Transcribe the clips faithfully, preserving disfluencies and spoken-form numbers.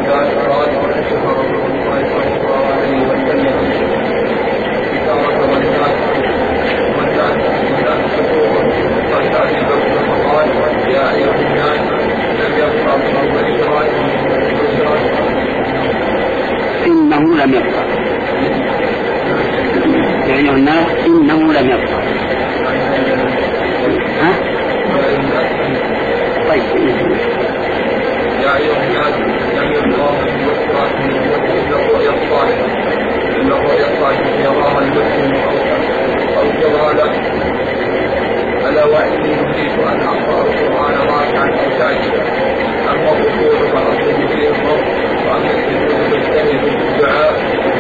إنه لم يبقى يعني الناس إنه لم يبقى. ها؟ طيب يا أيها الناس لم يبقى من وسط إلا رؤيا الصالحة إلا رؤيا الصالحة يراها المسلم أو جوالا. ألا وإني نريد أن أقرأ القرآن راكعا أو ساجدا. أما الركوع فأصل فيه الرب وأما السجود فاجتهد في الدعاء.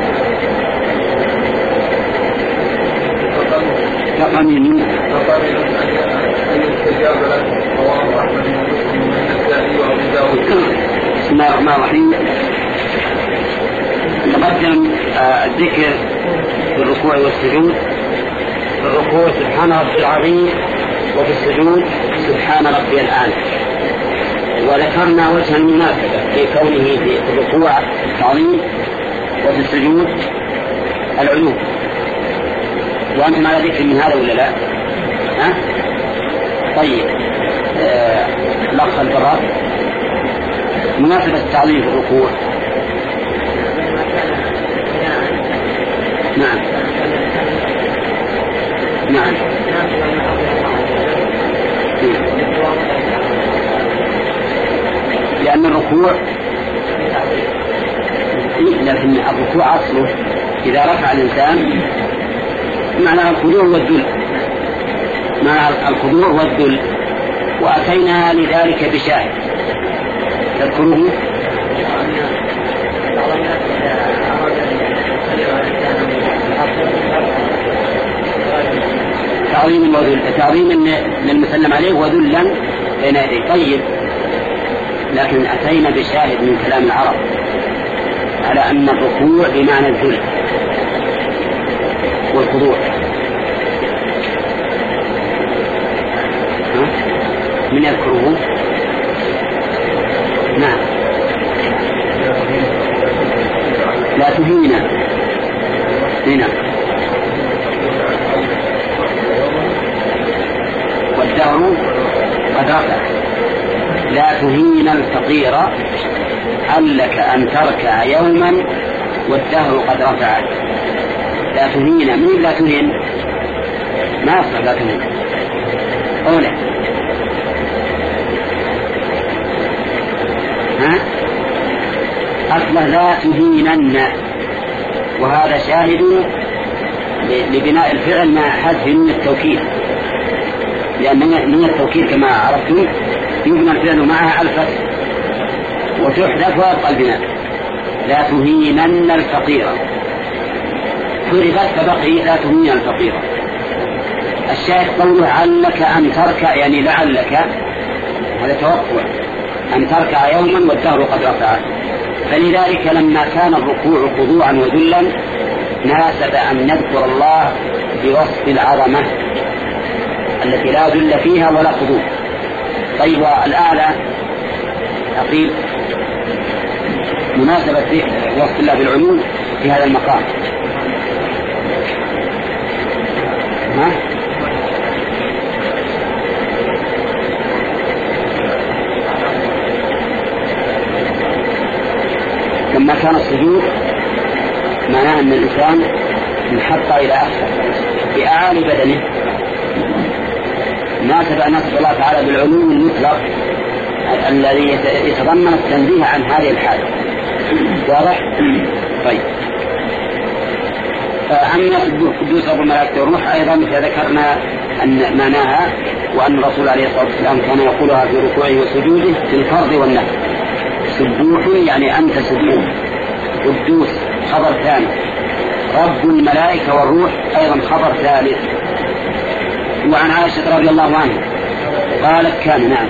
فقمن فقمن أن يستجاب له رواه أحمد ومسلم والنسائي وأبو داود. بسم الله الرحمن الرحيم. تقدم الذكر في الركوع والسجود. في الركوع سبحان ربي العظيم وفي السجود سبحان ربي الأعلى. وذكرنا وجه المناسبة في كونه في الركوع التعظيم وفي السجود العلو. وأنتم على ذكر من هذا ولا لا؟ ها؟ طيب آه... الأخ البراء مناسبة التعظيم في الركوع. نعم نعم لأن الركوع لكن الركوع أصله إذا رفع الإنسان معنى الخضوع والذل معنى الخضوع والذل. وأتينا لذلك بشاهد تذكره تعظيم وذل تعظيم للمسلم عليه وذلا بين يديه. طيب لكن أتينا بشاهد من كلام العرب على أن الركوع بمعنى الذل والخضوع. من يذكره؟ نعم لا تهينا هنا والدهر قد رفع. لا تهين الفقير علك أن تركع يوما والدهر قد رفع. لا تهين من لا تهين ما أصلا لا تهين أولا ها أصلا لا تهينن. وهذا شاهد لبناء الفعل مع حذف من التوكيد لأن من التوكيد كما عرفتم يبنى الفعل معها الفتح وتحذف ويبقى البناء. لا تهينن الفقير فرغت فبقي لا تهين الفقير. الشاهد قوله علك أن تركع يعني لعلك هذا توقع أن تركع يوما والدهر قد رفع. فلذلك لما كان الركوع خضوعا وذلا ناسب أن نذكر الله بوصف العظمة التي لا ذل فيها ولا خضوع. طيب الأعلى أقيل مناسبة وصف الله بالعلو في هذا المقام. ها؟ لما كان السجود معناه أن الإنسان انحط إلى أسفل بأعالي بدنه ناسب أن نصف الله تعالى بالعلو المطلق الذي يتضمن التنزيه عن هذه الحالة. واضح؟ طيب أما قدوس رب الملائكة والروح أيضا ذكرنا أن معناها وأن الرسول عليه الصلاة والسلام كان يقولها في ركوعه وسجوده في الفرض والنفل. سبوح يعني أنت سبوح. قدوس خبر ثاني. رب الملائكة والروح أيضا خبر ثالث. وعن عائشة رضي الله عنها قالت كان نعم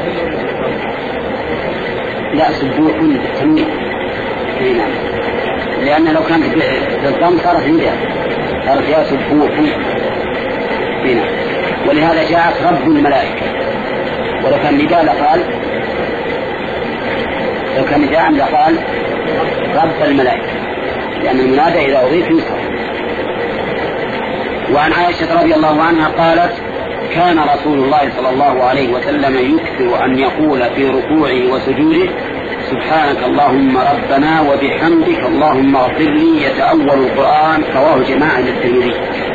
لا سبوح بالتنوين نعم لأن لو كانت بالضم صارت هي صارت يا سبوح هنا ولهذا جاءت رب الملائكة. ولو كان نداء لقال لو كان نداء لقال رب الملائكة، لأن المنادى إذا أضيف يوصف. وعن عائشة رضي الله عنها قالت كان رسول الله صلى الله عليه وسلم يكثر أن يقول في ركوعه وسجوده سبحانك اللهم ربنا وبحمدك اللهم اغفر لي، يتأول القرآن. رواه جماعة للترمذي.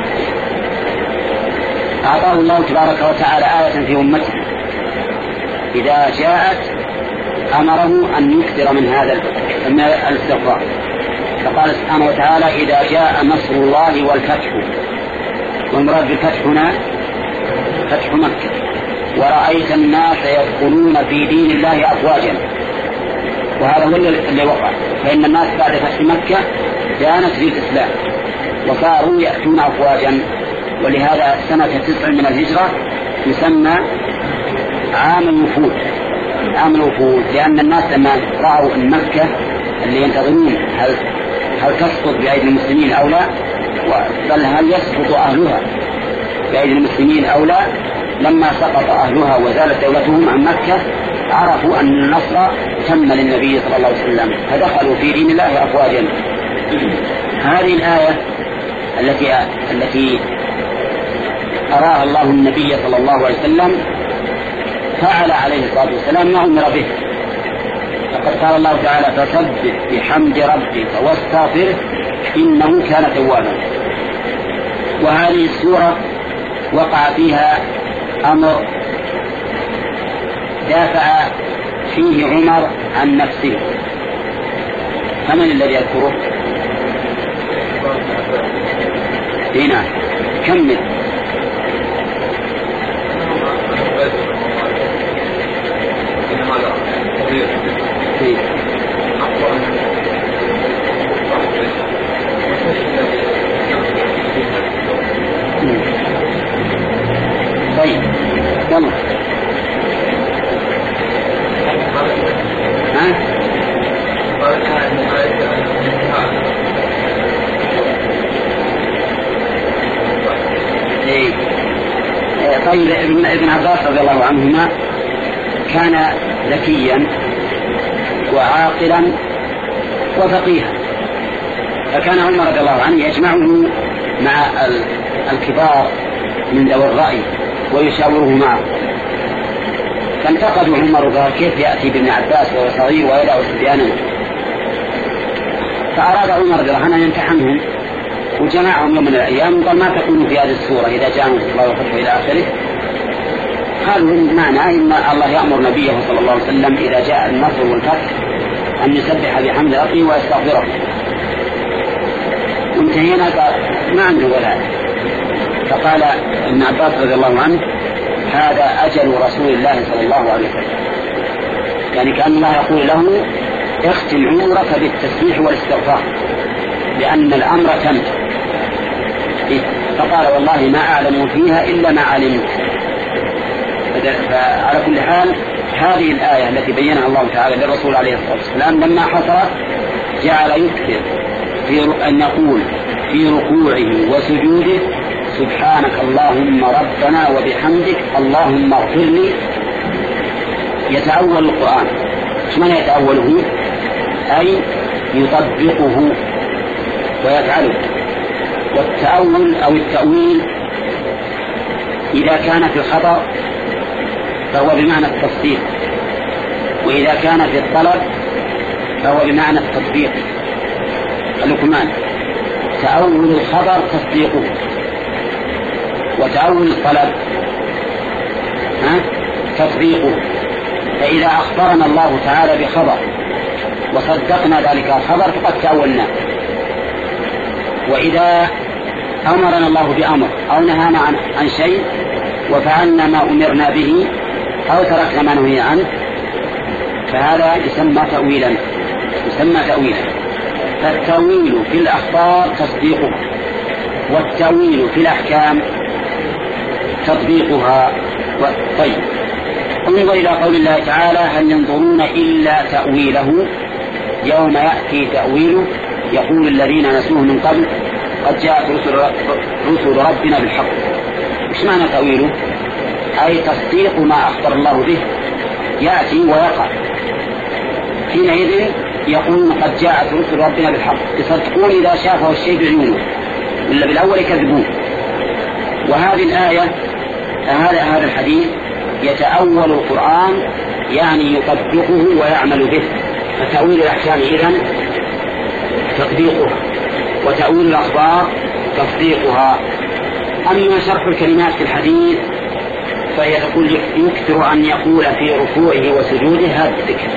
أعطاه الله تبارك وتعالى آية في أمته إذا جاءت أمره أن يكثر من هذا الاستغفار، فقال سبحانه وتعالى إذا جاء نصر الله والفتح، والمراد بالفتح هنا فتح مكة، ورأيت الناس يدخلون في دين الله أفواجا، وهذا هو اللي وقع، فإن الناس بعد فتح مكة كانت في الإسلام وصاروا يأتون أفواجا، ولهذا سنة تسع من الهجرة يسمى عام الوفود، عام الوفود، لأن الناس لما رأوا أن مكة اللي ينتظرون هل هل تسقط بأيدي المسلمين أو لا، بل هل يسقط أهلها بأيدي المسلمين أو لا، لما سقط أهلها وزالت دولتهم عن مكة عرفوا أن النصر تم للنبي صلى الله عليه وسلم، فدخلوا في دين الله أفواجا. هذه الآية التي التي أراها الله النبي صلى الله عليه وسلم فعل عليه الصلاة والسلام ما أمر به، فقد قال الله تعالى فسبح بحمد ربك واستغفره إنه كان توابا. وهذه السورة وقع فيها أمر دافع فيه عمر عن نفسه، فمن الذي يذكره؟ هنا كمل. طيب يلا ها إيه. طيب ابن ابن عباس رضي الله عنهما كان ذكيا وعاقلا وفقيها، فكان عمر رضي الله عنه يجمعه مع الكبار من ذوي الرأي ويشاوره معه، فانتقدوا عمر قال كيف يأتي بابن عباس وهو صغير ويدعو صبيانا، فأراد عمر رضي الله عنه أن يمتحنهم وجمعهم يوم من الأيام وقال ما تكون في هذه السورة إذا جاء نصر الله والفتح إلى آخره. قالوا معنى إن الله يأمر نبيه صلى الله عليه وسلم إذا جاء النصر والفتح أن يسبح بحمد ربه ويستغفره، وانتهينا قال ما عنده ولا. فقال ابن عباس رضي الله عنه هذا أجل رسول الله صلى الله عليه وسلم، يعني كأن الله يقول له اختم عمرك بالتسبيح والاستغفار لأن الأمر تم. فقال والله ما أعلم فيها إلا ما علمت. فعلى كل حال هذه الآية التي بينها الله تعالى للرسول عليه الصلاة والسلام لما حصلت جعل يكثر في أن يقول في ركوعه وسجوده سبحانك اللهم ربنا وبحمدك اللهم اغفر لي، يتأول القرآن. من يتأوله؟ أي يطبقه ويفعله. والتأول أو التأويل إذا كان في الخطأ فهو بمعنى التصديق، وإذا كان في الطلب فهو بمعنى التطبيق. اللقمان تأول الخبر تصديقه، وتأول الطلب ها تطبيقه. فإذا أخبرنا الله تعالى بخبر وصدقنا ذلك الخبر فقد تأولنا، وإذا أمرنا الله بأمر أو نهانا عن, عن شيء وفعلنا ما أمرنا به أو تركنا ما نهي عنه فهذا يسمى تأويلا، يسمى تأويلا. فالتأويل في الأخبار تصديقه، والتأويل في الأحكام تطبيقها. طيب انظر إلى قول الله تعالى هل ينظرون إلا تأويله يوم يأتي تأويله يقول الذين نسوه من قبل قد جاءت رسل, رسل ربنا بالحق. مش معنى تأويله؟ أي تصديق ما أخبر الله به يأتي ويقع. حينئذ يقولون قد جاءت رسل ربنا بالحق، يصدقون إذا شافوا الشيء بعيونه، إلا بالأول يكذبون. وهذه الآية هذا هذا الحديث يتأول القرآن يعني يطبقه ويعمل به، فتأويل الأحكام إذن تطبيقها، وتأويل الأخبار تصديقها. أما شرح الكلمات في الحديث فهي تقول يكثر أن يقول في ركوعه وسجوده هذا الذكر.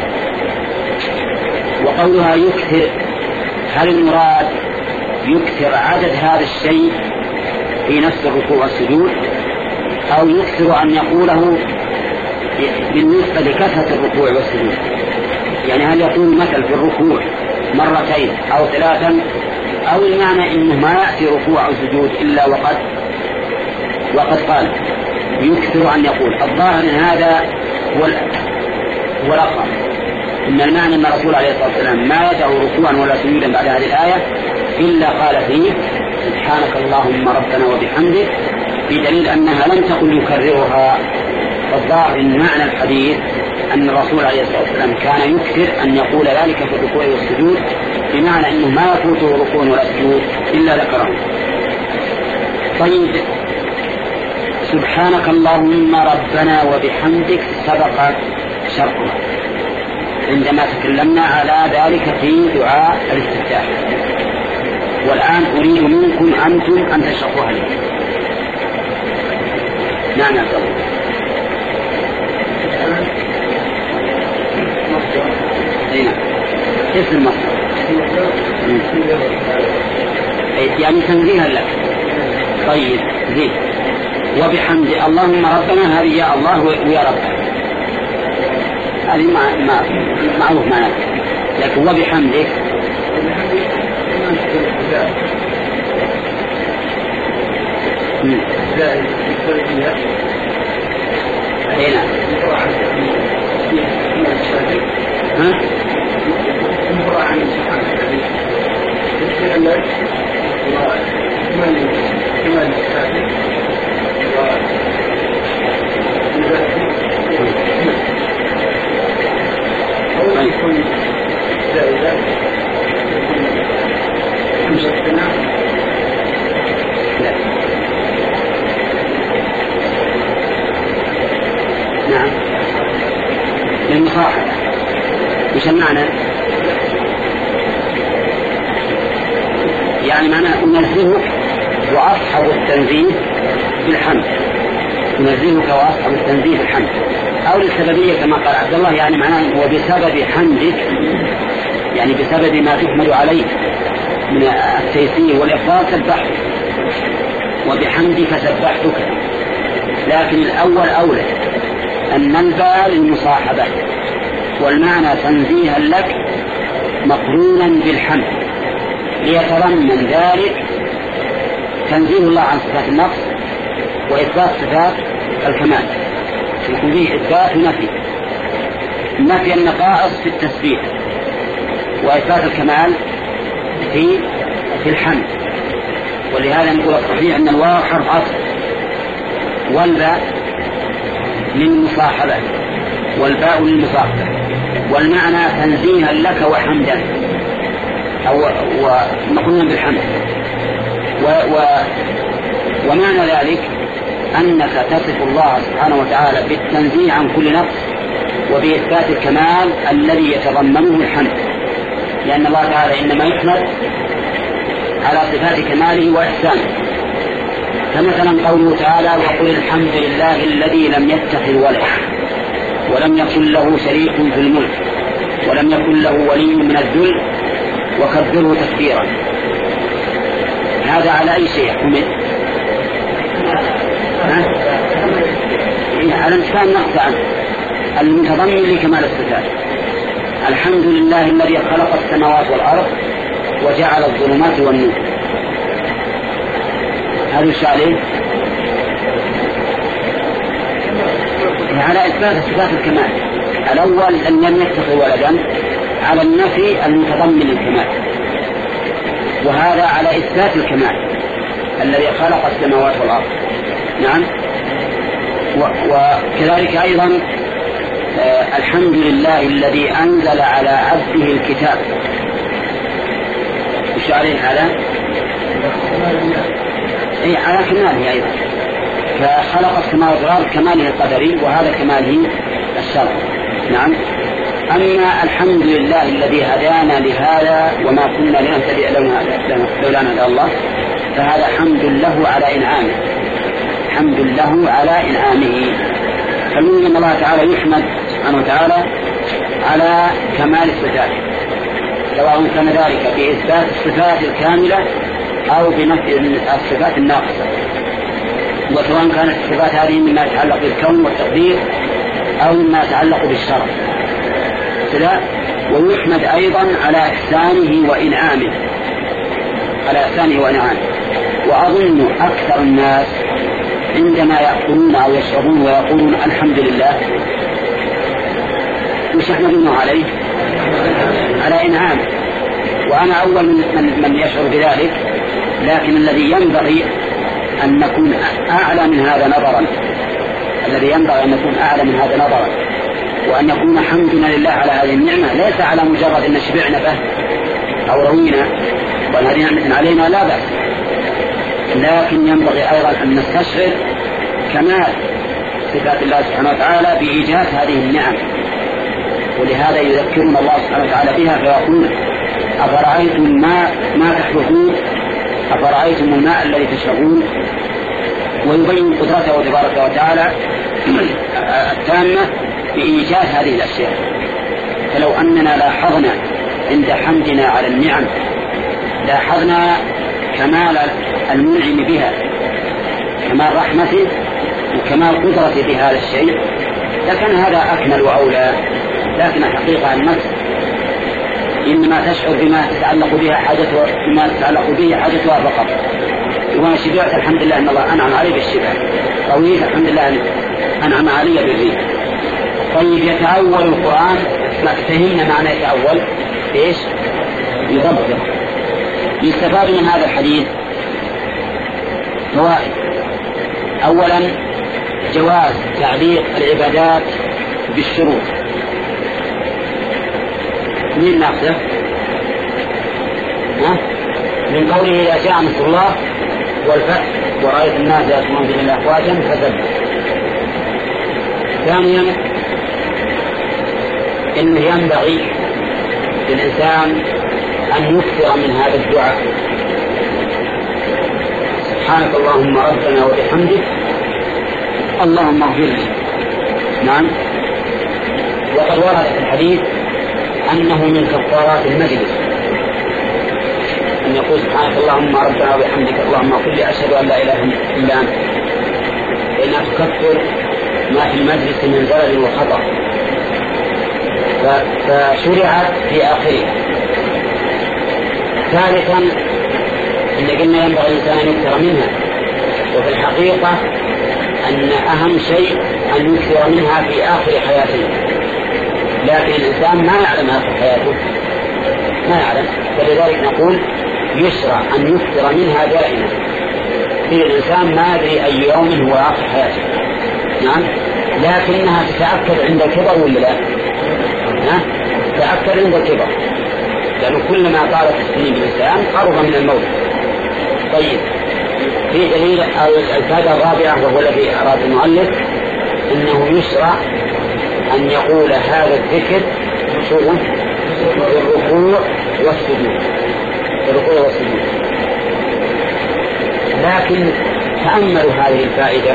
وقولها يكثر، هل المراد يكثر عدد هذا الشيء في نفس الركوع والسجود، أو يكثر أن يقوله بالنسبة لكثرة الركوع والسجود؟ يعني هل يقول مثل في الركوع مرتين أو ثلاثا، أو المعنى إنه ما يأتي ركوع أو سجود إلا وقد وقد قال يكثر أن يقول. الظاهر إن هذا هو الأقرب، إن المعنى أن الرسول عليه الصلاة والسلام ما يدعو ركوعا ولا سجودا بعد هذه الآية إلا قال فيه سبحانك اللهم ربنا وبحمدك، بدليل أنها لم تقل يكررها. الظاهر إن معنى الحديث أن الرسول عليه الصلاة والسلام كان يكثر أن يقول ذلك في الركوع والسجود، بمعنى أنه ما يفوته ركوع ولا سجود إلا ذكره. طيب، سبحانك اللهم ربنا وبحمدك سبق شرحه عندما تكلمنا على ذلك في دعاء الاستفتاح، والآن أريد منكم أنتم أن تشرحوها لي. نعم يا أبو. هنا اسم المصدر يعني تنزيها لك. طيب زين. وبحمد اللهم ربنا، هذه يا الله ويا رب، هذه ما ما معروف معناها، لكن وبحمدك هنا ها نعم للمصاحبة. وش المعنى؟ يعني معنى أنزهك وأصحب التنزيه بالحمد، أنزهك وأصحب التنزيه بالحمد، أو للسببية كما قال عبد الله، يعني معناه وبسبب حمدك، يعني بسبب ما تحمد عليه من التيسير والإفضال سبحت، وبحمدك سبحتك. لكن الأول أولى أن ننبع للمصاحبة، والمعنى تنزيها لك مقرونا بالحمد، ليتضمن ذلك تنزيه الله عن صفات النقص وإثبات صفات الكمال، يكون فيه إثبات ونفي، نفي النقائص في التسبيح وإثبات الكمال في في الحمد. ولهذا نقول الصحيح أن الواو حرف عطف، والباء للمصاحبة، والباء للمصاحبة، والمعنى تنزيها لك وحمدا أو ومقرونا بالحمد. و و ومعنى ذلك أنك تصف الله سبحانه وتعالى بالتنزيه عن كل نقص وبإثبات الكمال الذي يتضمنه الحمد، لأن الله تعالى إنما يحمد على صفات كماله وإحسانه. فمثلا قوله تعالى وقل الحمد لله الذي لم يتخذ ولد ولم يكن له شريك في الملك ولم يكن له ولي من الذل وكبره تكبيرا. هذا على أي شيء حمد؟ على انتفاء النقص عنه المتضمن لكمال الصفات. الحمد لله الذي خلق السماوات والأرض وجعل الظلمات والنور. هذا الشيء على إثبات صفات الكمال. الأول أن لم يتخذ ولدا على النفي المتضمن للكمال، وهذا على إثبات الكمال الذي خلق السماوات والأرض. نعم. وكذلك أيضا آه الحمد لله الذي أنزل على عبده الكتاب، وش عليه هذا؟ أي على كماله أيضا، فخلق السماوات والأرض كماله القدري وهذا كماله الشرعي. نعم. أما الحمد لله الذي هدانا لهذا وما كنا لنهتدي لولا أن هدانا الله، فهذا حمد له على إنعامه، حمد له على إنعامه. فالمهم أن الله تعالى يحمد سبحانه وتعالى على كمال الصفات، سواء كان ذلك بإثبات الصفات الكاملة أو بنفي الصفات الناقصة، وسواء كانت الصفات هذه مما يتعلق بالكون والتقدير أو مما يتعلق بالشرع كذا. ويحمد أيضا على إحسانه وإنعامه، على إحسانه وإنعامه. وأظن أكثر الناس عندما يأكلون أو يشربون ويقولون الحمد لله وش يحمدونه عليه؟ على إنعامه. وأنا أول من, من يشعر بذلك، لكن الذي ينبغي أن نكون أعلى من هذا نظرا، الذي ينبغي أن نكون أعلى من هذا نظرا، وأن يكون حمدنا لله على هذه النعمة ليس على مجرد أن شبعنا به أو روينا وهذه نعمة علينا لا بأس، لكن ينبغي أيضا أن نستشعر كمال صفات الله سبحانه وتعالى بإيجاد هذه النعم. ولهذا يذكرنا الله سبحانه وتعالى بها فيقول أفرأيتم ما, ما تحرثون، أفرأيتم الماء الذي تشربون، ويبين قدرته تبارك وتعالى التامة بإيجاد هذه الأشياء. فلو أننا لاحظنا عند حمدنا على النعم لاحظنا كمال المنعم بها، كمال رحمته وكمال قدرته بهذا الشيء، لكن هذا أكمل وأولى. لكن الحقيقة النفس إنما تشعر بما تتعلق بها حاجتها، بما تتعلق به حاجتها فقط. وأنا شبعت الحمد لله أن الله أنعم علي بالشبع، رويت الحمد لله أنعم علي بالريح. طيب يتأول القرآن، ما فهمنا معنى يتأول إيش؟ يضبط. يستفاد من هذا الحديث فوائد. أولا جواز تعليق العبادات بالشروط. من ناقصه؟ من قوله إذا جاء نصر الله والفتح ورأيت الناس يأتون به أفواجا فسبح. ثانيا إنه ينبغي للإنسان أن يكثر من هذا الدعاء، سبحانك اللهم ربنا وبحمدك اللهم اغفر لي. نعم. وقد ورد في الحديث أنه من كفارات المجلس أن يقول سبحانك اللهم ربنا وبحمدك اللهم اغفر لي أشهد أن لا إله إلا أنت، فإنها تكفر ما في المجلس من زلل وخطأ، فشرعت في آخره. ثالثا إن قلنا ينبغي الإنسان أن يكثر منها، وفي الحقيقة أن أهم شيء أن يكثر منها في آخر حياته، لكن الإنسان ما يعلم آخر حياته، ما يعلم، فلذلك نقول يشرع أن يكثر منها دائما. في الإنسان ما يدري أي يوم هو آخر حياته. نعم. لكنها تتأكد عند الكبر ولا لا؟ ها؟ تتأكد عند الكبر، لأنه كلما طالت السنين بالإنسان قرب من الموت. طيب، في دليل الفائدة الرابعة وهو الذي أراد المؤلف إنه يشرع أن يقول هذا الذكر في الركوع والسجود، في الركوع والسجود. لكن تأملوا هذه الفائدة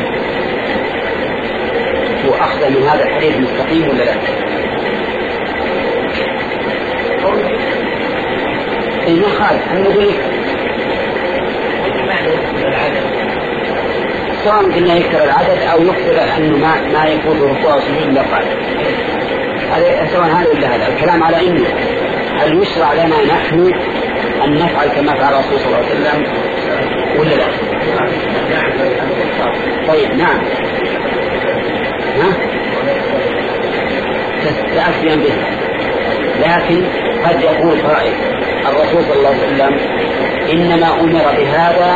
وأخذ من هذا الحديث مستقيم ولا لا؟ إيه ما خالف أن نقول سواء قلنا يكثر العدد أو يكثر أنه ما ما يفوت ركوع وسجود لا قال. هذا سواء هذا ولا هذا. الكلام على إنه هل يشرع لنا نحن أن نفعل كما فعل الرسول صلى الله عليه وسلم ولا لا؟ طيب نعم. ها؟ تأتيا به، لكن قد يقول قائل الرسول صلى الله عليه وسلم إنما أمر بهذا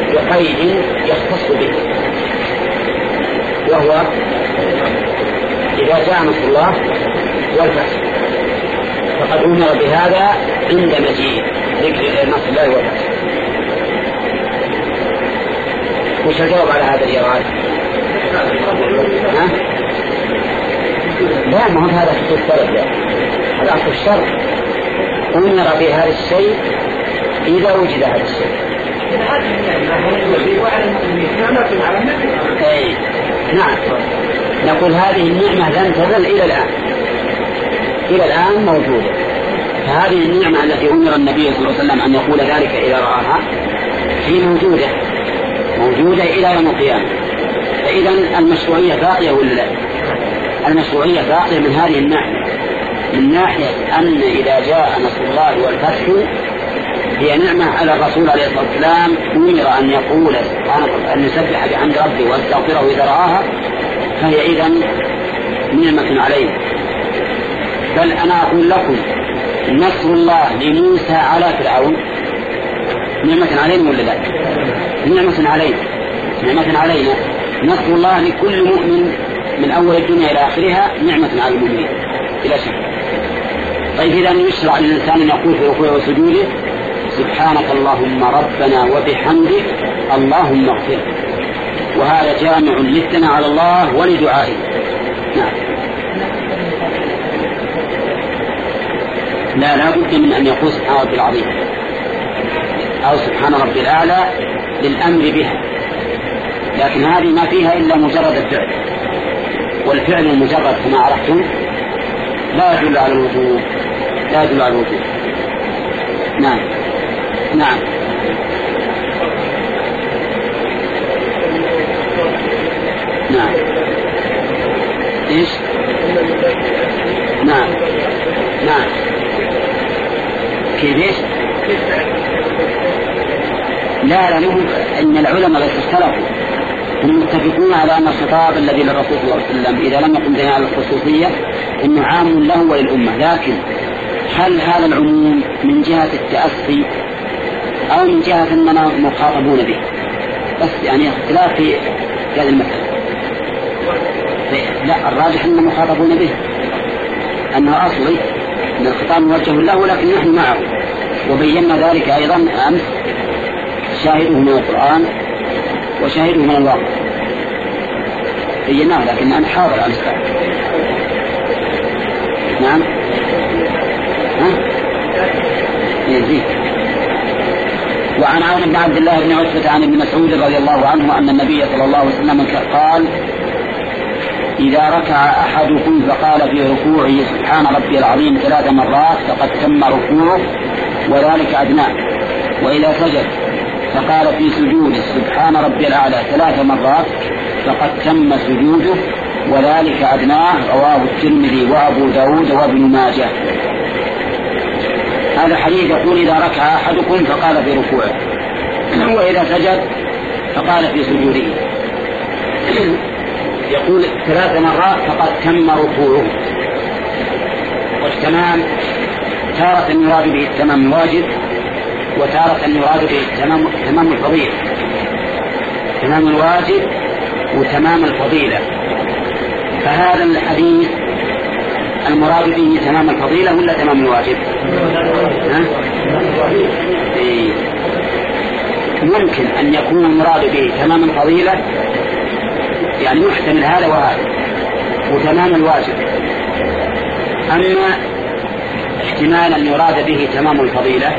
بقيد يختص به، وهو إذا جاء نصر الله والفتح، فقد أمر بهذا عند مجيء ذكر نصر الله والفتح. وش الجواب على هذا الإيراد؟ ها؟ لا، ما هو هذا خصوص السبب، هذا أصل الشرط. أمر بهذا الشيء إذا وجد هذا الشيء. أي نعم، نقول هذه النعمة لم تزل إلى الآن، إلى الآن موجودة. فهذه النعمة التي أمر النبي صلى الله عليه وسلم أن يقول ذلك إذا رآها هي موجودة موجودة إلى يوم القيامة. فإذا المشروعية باقية ولا لا؟ المشروعية باقية من هذه الناحية، من ناحية أن إذا جاء نصر الله والفتح هي نعمة على الرسول عليه الصلاة والسلام، أمر أن يقول أن يسبح بحمد ربه واستغفره إذا رآها، فهي إذن نعمة عليه. بل أنا أقول لكم نصر الله لموسى على فرعون نعمة علينا ولا لا؟ نعمة علينا، نعمة علينا. نصر الله لكل مؤمن من أول الدنيا إلى آخرها نعمة على المؤمنين بلا شك. طيب إذا يشرع للإنسان أن يقول في ركوعه وسجوده سبحانك اللهم ربنا وبحمدك اللهم اغفر، وهذا جامع للثناء على الله ولدعائه. نعم. لا لا بد من أن يقول سبحان ربي العظيم أو سبحان ربي الأعلى للأمر بها، لكن هذه ما فيها إلا مجرد الفعل، والفعل المجرد كما عرفتم لا يدل على الوجوب، لا يدل على الوجوب. نعم نعم نعم ايش؟ نعم نعم كيف ايش؟ لا لا مهم ان العلماء بس اختلفوا، هم متفقون على ان الخطاب الذي للرسول صلى الله عليه وسلم اذا لم يكن دليل على الخصوصيه انه عام له وللامه، لكن هل هذا العموم من جهه التاسي او من جهه اننا مخاطبون به؟ بس يعني اختلاف في هذه المساله. لا، الراجح اننا مخاطبون به، انه اصلي ان الخطاب موجه له لكن نحن معه، وبينا ذلك ايضا امس شاهده من القرآن وشاهده من الواقع بيناه، لكن أنا حاضر أمس. نعم ها يزيد. وعن عون بن عبد الله بن عتبة عن ابن مسعود رضي الله عنه أن النبي صلى الله عليه وسلم قال إذا ركع أحدكم فقال في ركوعه سبحان ربي العظيم ثلاث مرات فقد تم ركوعه وذلك أدناه، وإذا سجد فقال في سجوده سبحان ربي الأعلى ثلاث مرات فقد تم سجوده وذلك أدناه. رواه الترمذي وأبو داود وابن ماجه. هذا حديث يقول إذا ركع أحدكم فقال في ركوعه، وإذا سجد فقال في سجوده، يقول ثلاث مرات فقد تم ركوعه. والتمام تارة يراد به التمام الواجب، وتارة يراد به التمام تمام الفضيلة، تمام الواجب وتمام الفضيلة. فهذا الحديث المراد به تمام الفضيلة ولا تمام الواجب؟ ها؟ إيه. ممكن أن يكون المراد به تمام الفضيلة، يعني يحتمل هذا وهذا، وتمام الواجب. أما احتمالا يراد به تمام الفضيلة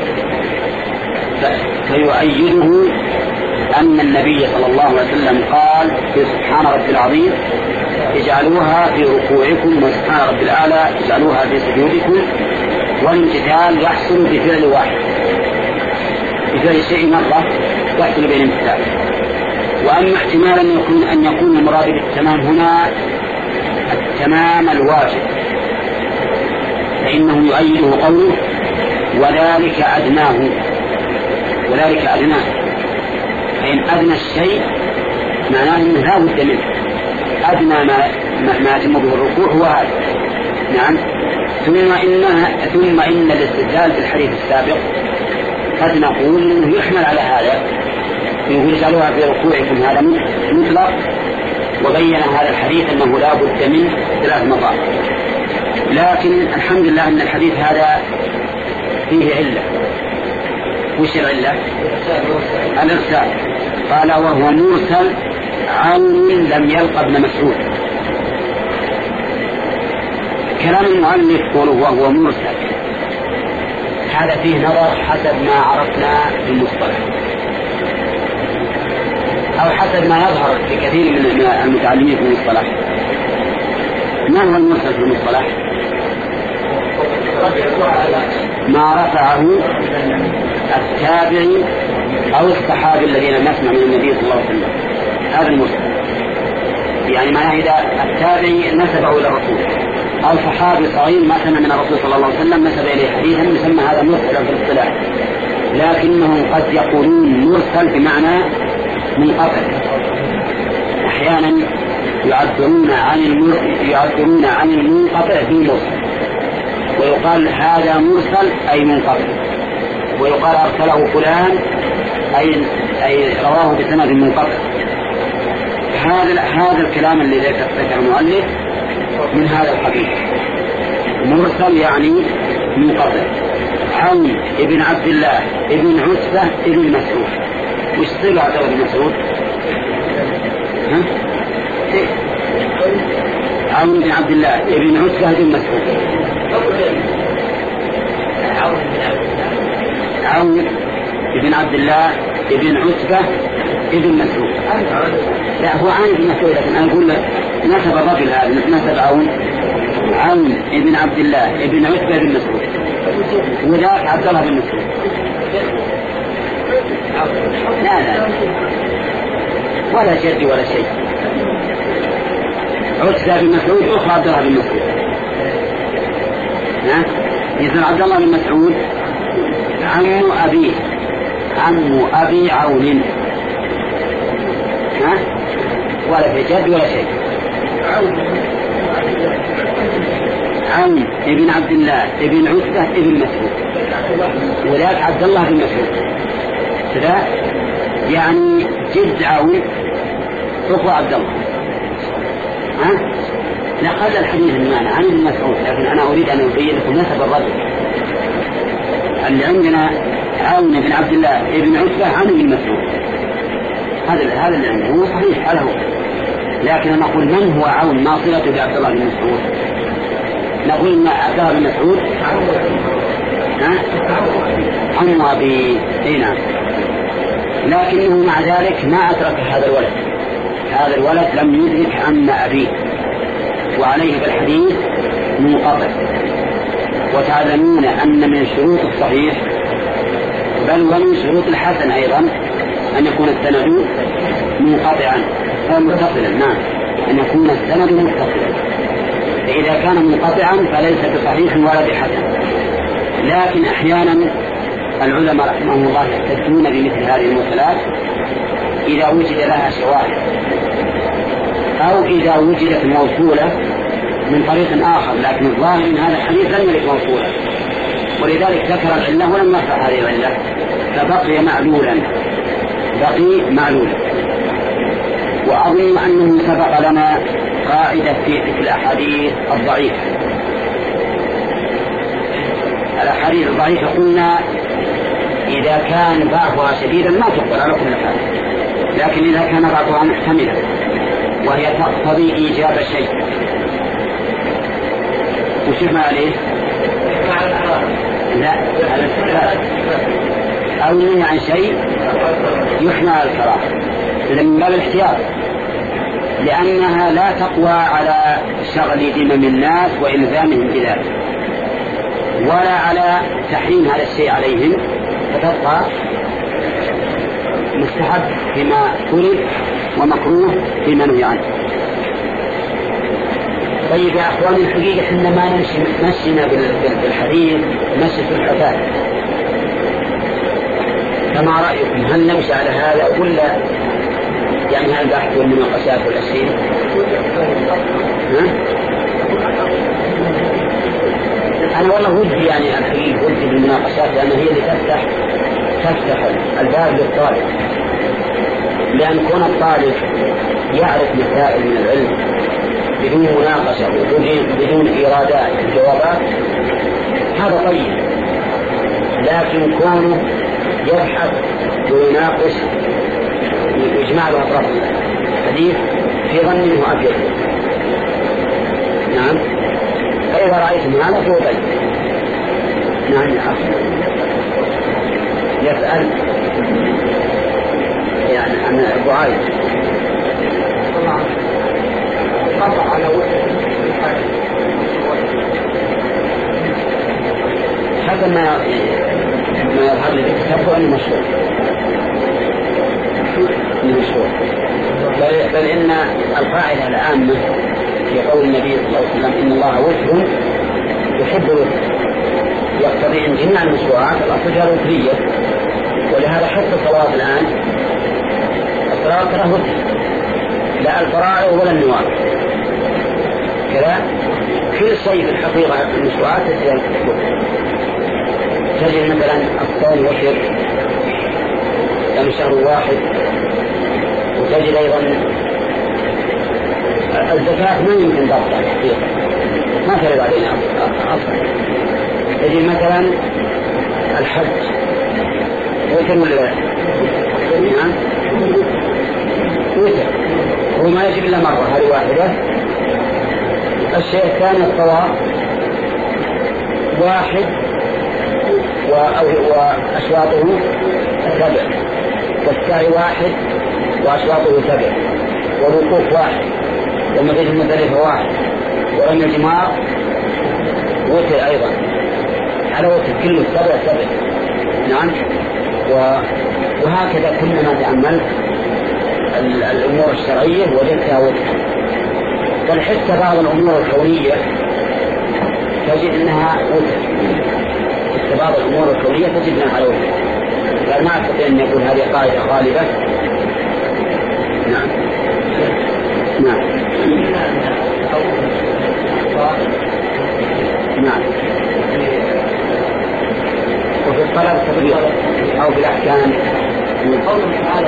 فيؤيده أن النبي صلى الله عليه وسلم قال في سبحان ربي العظيم اجعلوها في ركوعكم وسبحان ربي الأعلى اجعلوها في سجودكم، والامتثال يحصل بفعل واحد، بفعل شيء مرة يحصل بالامتثال. وأما احتمالا يكون أن يكون المراد بالتمام هنا التمام الواجب، فإنه يؤيده قوله وذلك أدناه، وذلك أدناه، فإن أدنى الشيء معناه أنه لا بد منه، أدنى ما ما يتم به الركوع هو هذا. نعم. ثم إنها ثم إن الاستدلال في الحديث السابق قد نقول إنه يحمل على هذا، يقول اجعلوها في ركوعكم هذا مطلق، وبين هذا الحديث أنه لا بد من ثلاث مرات. لكن الحمد لله أن الحديث هذا فيه علة. وش العلة؟ الإرسال. قال وهو مرسل عون لم يلق ابن مسعود. كلام المؤلف قوله وهو مرسل هذا فيه نظر حسب ما عرفنا في المصطلح أو حسب ما يظهر في كثير من المتعلمين في المصطلح. ما هو المرسل في المصطلح؟ ما رفعه التابعي أو الصحابي الذين نسمع من النبي صلى الله عليه وسلم، هذا المرسل. يعني ما إذا التابعي نسبه إلى الرسول أو صحابي صغير ما سمع من الرسول صلى الله عليه وسلم نسب إليه حديثا يسمى هذا مرسل في الاصطلاح. لكنهم قد يقولون مرسل بمعنى منقطع. أحيانا يعبرون عن يعبرون عن المنقطع بالمرسل، ويقال هذا مرسل أي منقطع، ويقال أرسله فلان أي أي رواه بسند منقطع. هذا هذا الكلام الذي ذكر المؤلف من هذا الحديث مرسل يعني منقطع. عون ابن عبد الله ابن عتبة ابن مسعود. وش صيغة عبد الله بن مسعود؟ ها؟ عون بن عبد الله ابن عتبة ابن مسعود. عون ابن عبد الله ابن عتبة ابن مسعود. لا هو عون بن مسعود، لكن أنا أقول نسب الرجل هذا نسب عون عون ابن عبد الله ابن عتبة ابن مسعود، وذاك عبد الله بن مسعود. لا لا ولا جد ولا شيء. عتبة بن مسعود أخرى عبد الله بن مسعود. ها إذن عبد الله بن مسعود عم أبيه عم أبي عون. ها ولا في جد ولا شيء. عون ابن عبد الله ابن عتبة ابن مسعود، وذاك عبد الله بن مسعود. كذا يعني جد عون أخو عبد الله. ها لقد الحديث المعنى عن ابن مسعود، لكن أنا أريد أن أبين لكم نسب الرجل اللي عندنا. عون بن عبد الله ابن عتبة عن ابن مسعود، هذا هذا اللي عنده هو صحيح على هو. لكن نقول من هو عون ما صلته بعبد الله بن مسعود؟ نقول ان عبد الله بن مسعود ها عم أبي هنا، لكنه مع ذلك ما أدرك هذا الولد. هذا الولد لم يدرك عم أبيه، وعليه بالحديث منقطع. وتعلمون أن من شروط الصحيح بل ومن شروط الحسن أيضا أن يكون السند منقطعا أو متصلا. نعم أن يكون السند متصلا، فإذا كان منقطعا فليس بصحيح ولا بحسن. لكن أحيانا العلماء رحمهم الله يحتجون بمثل هذه المرسلات إذا وجد لها شواهد، أو إذا وجدت موصولة من طريق آخر، لكن الظاهر من هذا الحديث لم يرد موصولة، ولذلك ذكر العلة ولم يرفع هذه العلة، فبقي معلولا بقي معلولا. وأظن أنه سبق لنا قاعدة في الأحاديث الضعيفة. الأحاديث الضعيفة قلنا إذا كان ضعفها شديدا ما تقبل على كل حال، لكن إذا كان ضعفها محتملا وهي تقتضي إيجاب شيء وشف ما عليه لا أو نهي عن شيء يحمى على الكراهة، إذا من باب الاحتياط، لأنها لا تقوى على شغل ذمم الناس وإلزامهم بذلك، ولا على تحريم هذا الشيء عليهم، فتبقى مستحب فيما فرض ومكروه فيما نهي عنه. طيب يا أخواني، الحقيقة إحنا ما نمشي مشينا بالحديث مشي في الحفاظ، فما رأيكم؟ هل نمشي على هذا ولا يعني هل البحث والمناقشات والأشياء؟ أنا والله ودي يعني الحقيقة ودي بالمناقشات، لأن هي اللي تفتح تفتح الباب للطالب. لأن كون الطالب يعرف مسائل من العلم بدون مناقشة وبدون إيرادات وجوابات هذا طيب، لكن كونه يبحث ويناقش ويجمع له أطراف الحديث في ظنه أبيض. نعم، فإذا رأيتم هذا فهو طيب. نعم يا أخي يسأل يعني عن أبو عايد قطع على وجه هذا ما ما يظهر لي تتبع أنه مشهور مشهور بل, بل إن القاعدة العامة في قول النبي صلى الله عليه وسلم إن الله وجه يحب الوجه يقتضي أن جميع المشروعات الأصل وجهية، ولهذا حتى الصلاة الآن الصلاة ترى وجه لا الفرائض ولا النوافل كذا، كل شيء في الحقيقة المشروعات تجد تجد مثلا الصوم وشر يعني شهر واحد، وتجد أيضا الزكاة ما يمكن ضبطها الحقيقة ما ترد علينا أصلا. تجد مثلا الحج وتر ولا لا؟ نعم وتر هو ما يجب إلا مرة هذه واحدة. الشيء الثاني الطواف واحد وأشواطه سبع، والسعي واحد وأشواطه سبع، والوقوف واحد، ومبيت المزدلفة واحد، ورمي الجمار وتر أيضا على وتر كله سبع سبع. نعم، وهكذا كلما تأملت الأمور الشرعية وجدتها وتر. بل حتى بعض الأمور الكونية تجد أنها وتر، حتى بعض الأمور الكونية تجد أنها على وتر، فما أستطيع أن يكون هذه قاعدة غالبة. نعم نعم نعم. وفي الطلب تطبيق أو بالأحكام من قوله تعالى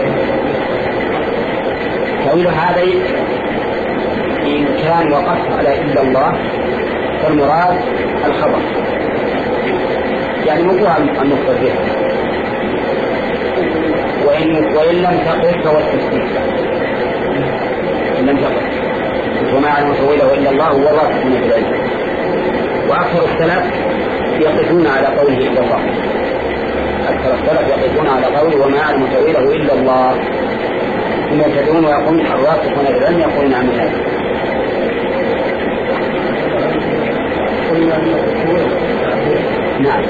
تأويل هذا إن كان وقف على إلا الله فالمراد الخبر، يعني موضوع النقطة فيها، وإن, وإن لم تقف فهو التسليم. إن لم تقف وما يعلم تأويله إلا الله هو الراسخ من العلم. وأكثر السلف يقفون على قوله إلا الله، أكثر السلف يقفون على قوله وما يعلم تأويله إلا الله، ثم يبتدئون ويقوم الراسخون من العلم يقولون نعم هذا. نعم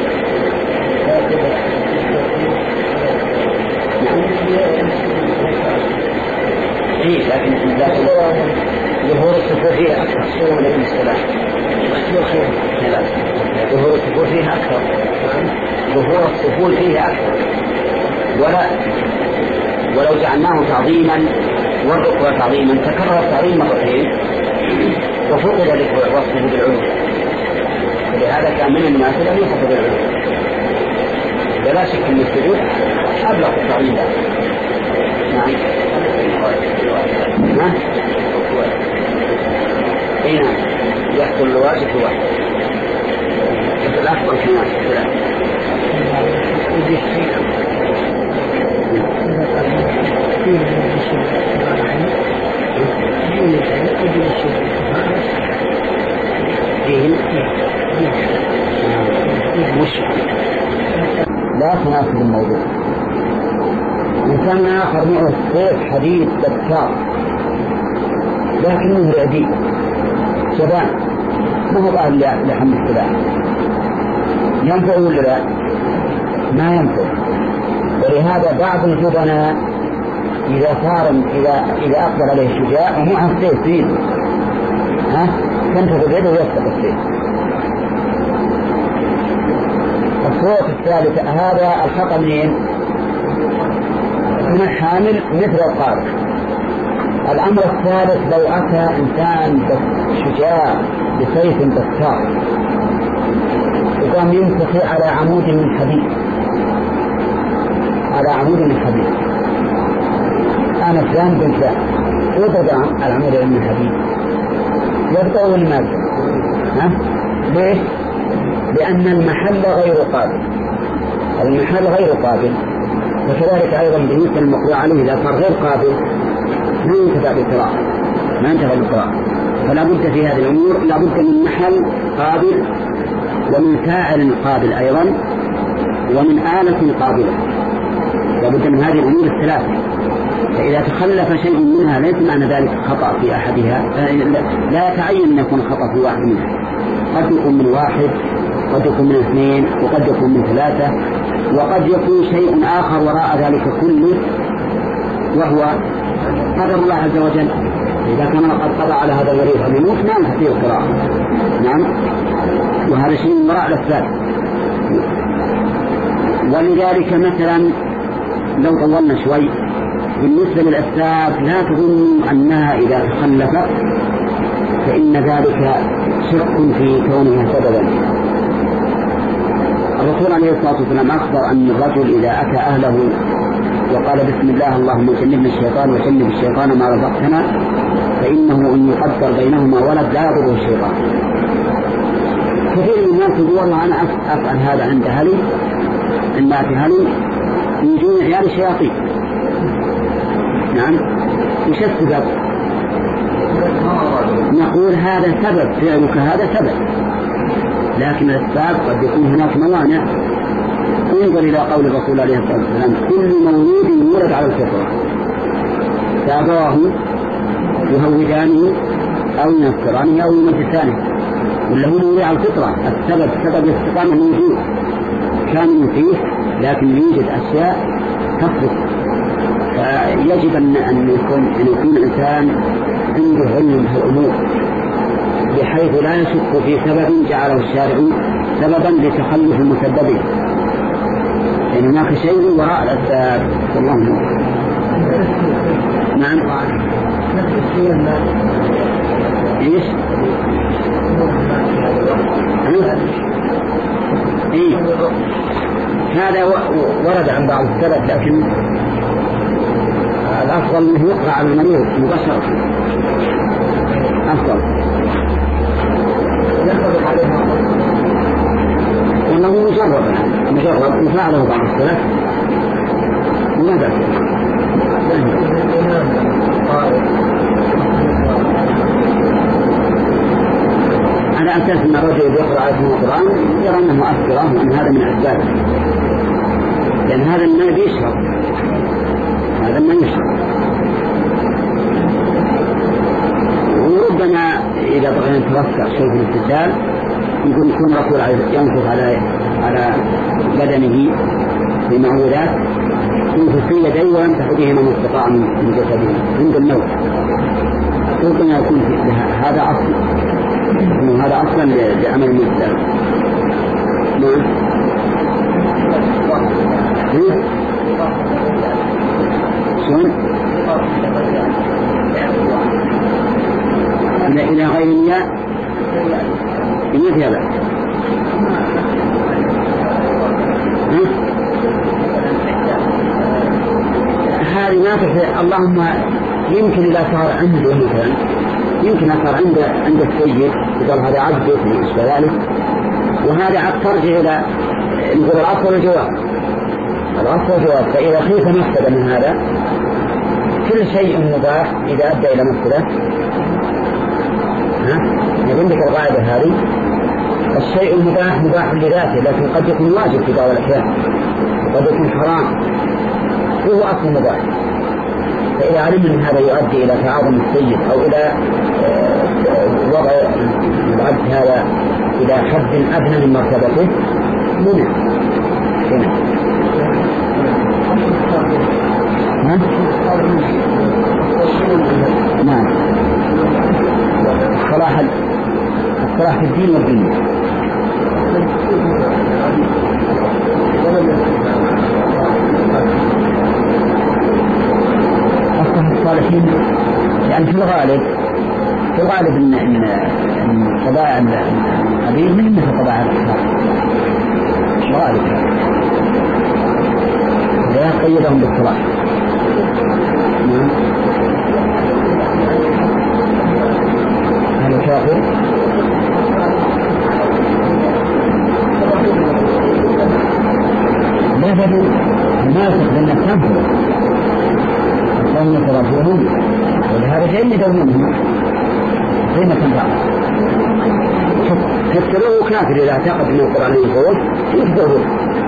نعم إيه، لكن ظهور الصفوف فيها أكثر صورة من السلام. ظهور الصفوف فيها أكثر، ظهور الصفوف فيها أكثر، ولا ولو جعلناه تعظيما والركوع تعظيما تكرر التعظيم مرتين وفقد ذكر وصفه بالعلو، ولهذا كان من الناس لم يصف بالعلو. ولا شك أن السجود أبلغ التعظيم. نعم نعم اي نعم يحصل الواجب الواحد الأفضل كما السلام. لا تناسب الموضوع. إنسان آخر معه سيف حديد بكار لكنه رعدي شبان ما هو قال لحم السلاح، ينفع ولا لا؟ ما ينفع. ولهذا بعض الجبناء إذا صار إذا إذا أقدر عليه الشجاع ومعه سيف فيه ها تنتهي بيده ويسقط السيف. الصوت الثالث هذا الخطأ منين؟ من الحامل مثل القارئ. الأمر الثالث لو أتى إنسان شجاع بسيف بكار وقام يمسك على عمود من حديد على عمود من حديد أنا فلان بن فلان وضع العمود بن حبيب يبقى والمال. ها؟ ليش؟ لأن المحل غير قابل، المحل غير قابل. وكذلك أيضا بالنسبة للمقروء عليه إذا صار غير قابل ما ينتفع بالقراءة، ما ينتفع بالقراءة. فلا بد في هذه الأمور لا بد من محل قابل ومن فاعل قابل أيضا ومن آلة قابلة، لا بد من هذه الأمور الثلاثة. فإذا تخلف شيء منها ليس معنى ذلك خطأ في أحدها، لا يتعين أن يكون خطأ في واحد منها، قد يكون من واحد قد يكون من اثنين وقد يكون من ثلاثة وقد يكون شيء آخر وراء ذلك كله وهو قدر الله عز وجل. إذا كان قد قضى على هذا المريض أن يموت ما ينتهي القراءة. نعم، وهذا شيء من وراء الأسباب. ولذلك مثلا لو طولنا شوي بالنسبة للأسباب لا تظن أنها إذا تخلفت فإن ذلك شك في كونها سببا. الرسول عليه الصلاة والسلام أخبر أن الرجل إذا أتى أهله وقال بسم الله اللهم جنبنا الشيطان وجنب الشيطان ما رزقتنا فإنه إن يقدر بينهما ولد لا يضره الشيطان. كثير من الناس يقول والله أنا أفعل هذا عند أهلي عند أهلي من دون عيال الشياطين. نعم، وش السبب؟ نقول هذا سبب، فعلك هذا سبب، لكن الأسباب قد يكون هناك موانع. انظر إلى قول الرسول عليه الصلاة والسلام كل مولود يولد على الفطرة فأبواه يهودانه أو ينصرانه أو يمجسانه وله مولود على الفطرة. السبب سبب الاستقامة موجود كان فيه، لكن يوجد أشياء تفرق. فيجب أن يكون أن يكون الإنسان عنده علم بهالأمور بحيث لا يشك في سبب جعله الشارع سببا لتخلف المسبب، لأن يعني هناك شيء وراء الأسباب. والله أعلم. نعم. إيش؟ إيه؟ هذا ورد عن بعض السلف، لكن الأفضل أنه يقرأ على المريض مباشرة أفضل. وأنه مجرد مجرد وفعله بعض السلف وماذا على أساس أن الرجل يقرأ على القرآن يرى أنه مؤثرة وأن هذا من أسبابه، لأن هذا الماء يشرب، هذا الماء يشرب. وربما إذا بغينا نتوسع شيء في الاستدلال يقول يكون الرسول ينفخ على على بدنه بمعوذات ينفخ في يديه ويمسح بهما ما استطاع من جسده عند الموت. ربما يكون هذا أصل، إنه هذا أصلا لعمل المستقبل. نعم. شلون؟ إلى غير المياه المياه فيها بأس. هذه ما تحتاج. اللهم يمكن إذا صار عنده مثلا يمكن صار عنده عند السيد يقول هذا عبد في إشبه ذلك، وهذا عبد ترجع إلى نقول الأصل والجواب، الأصل والجواب. فإذا خيف مفسدة من هذا كل شيء مباح إذا أدى إلى مفسدة. ها يقول لك القاعدة هذه الشيء المباح مباح لذاته، لكن قد يكون واجب في بعض الأحيان وقد يكون حرام وهو أصل مباح. فإذا علمنا أن هذا يؤدي إلى تعاظم السيد أو إلى وضع العبد هذا إلى حد أدنى من مرتبته منع. نعم. الصلاح الصلاح في الدين والدنيا. أصلا الصالحين يعني في الغالب في الغالب إن إن قضاء القبيل من مثل قضاء الأحكام الغالب لا يقيدهم بالصلاح. اللي يدونهم زي ما تنفع حتى لو كافر إذا اعتقد أن القرآن يقول يقدرون.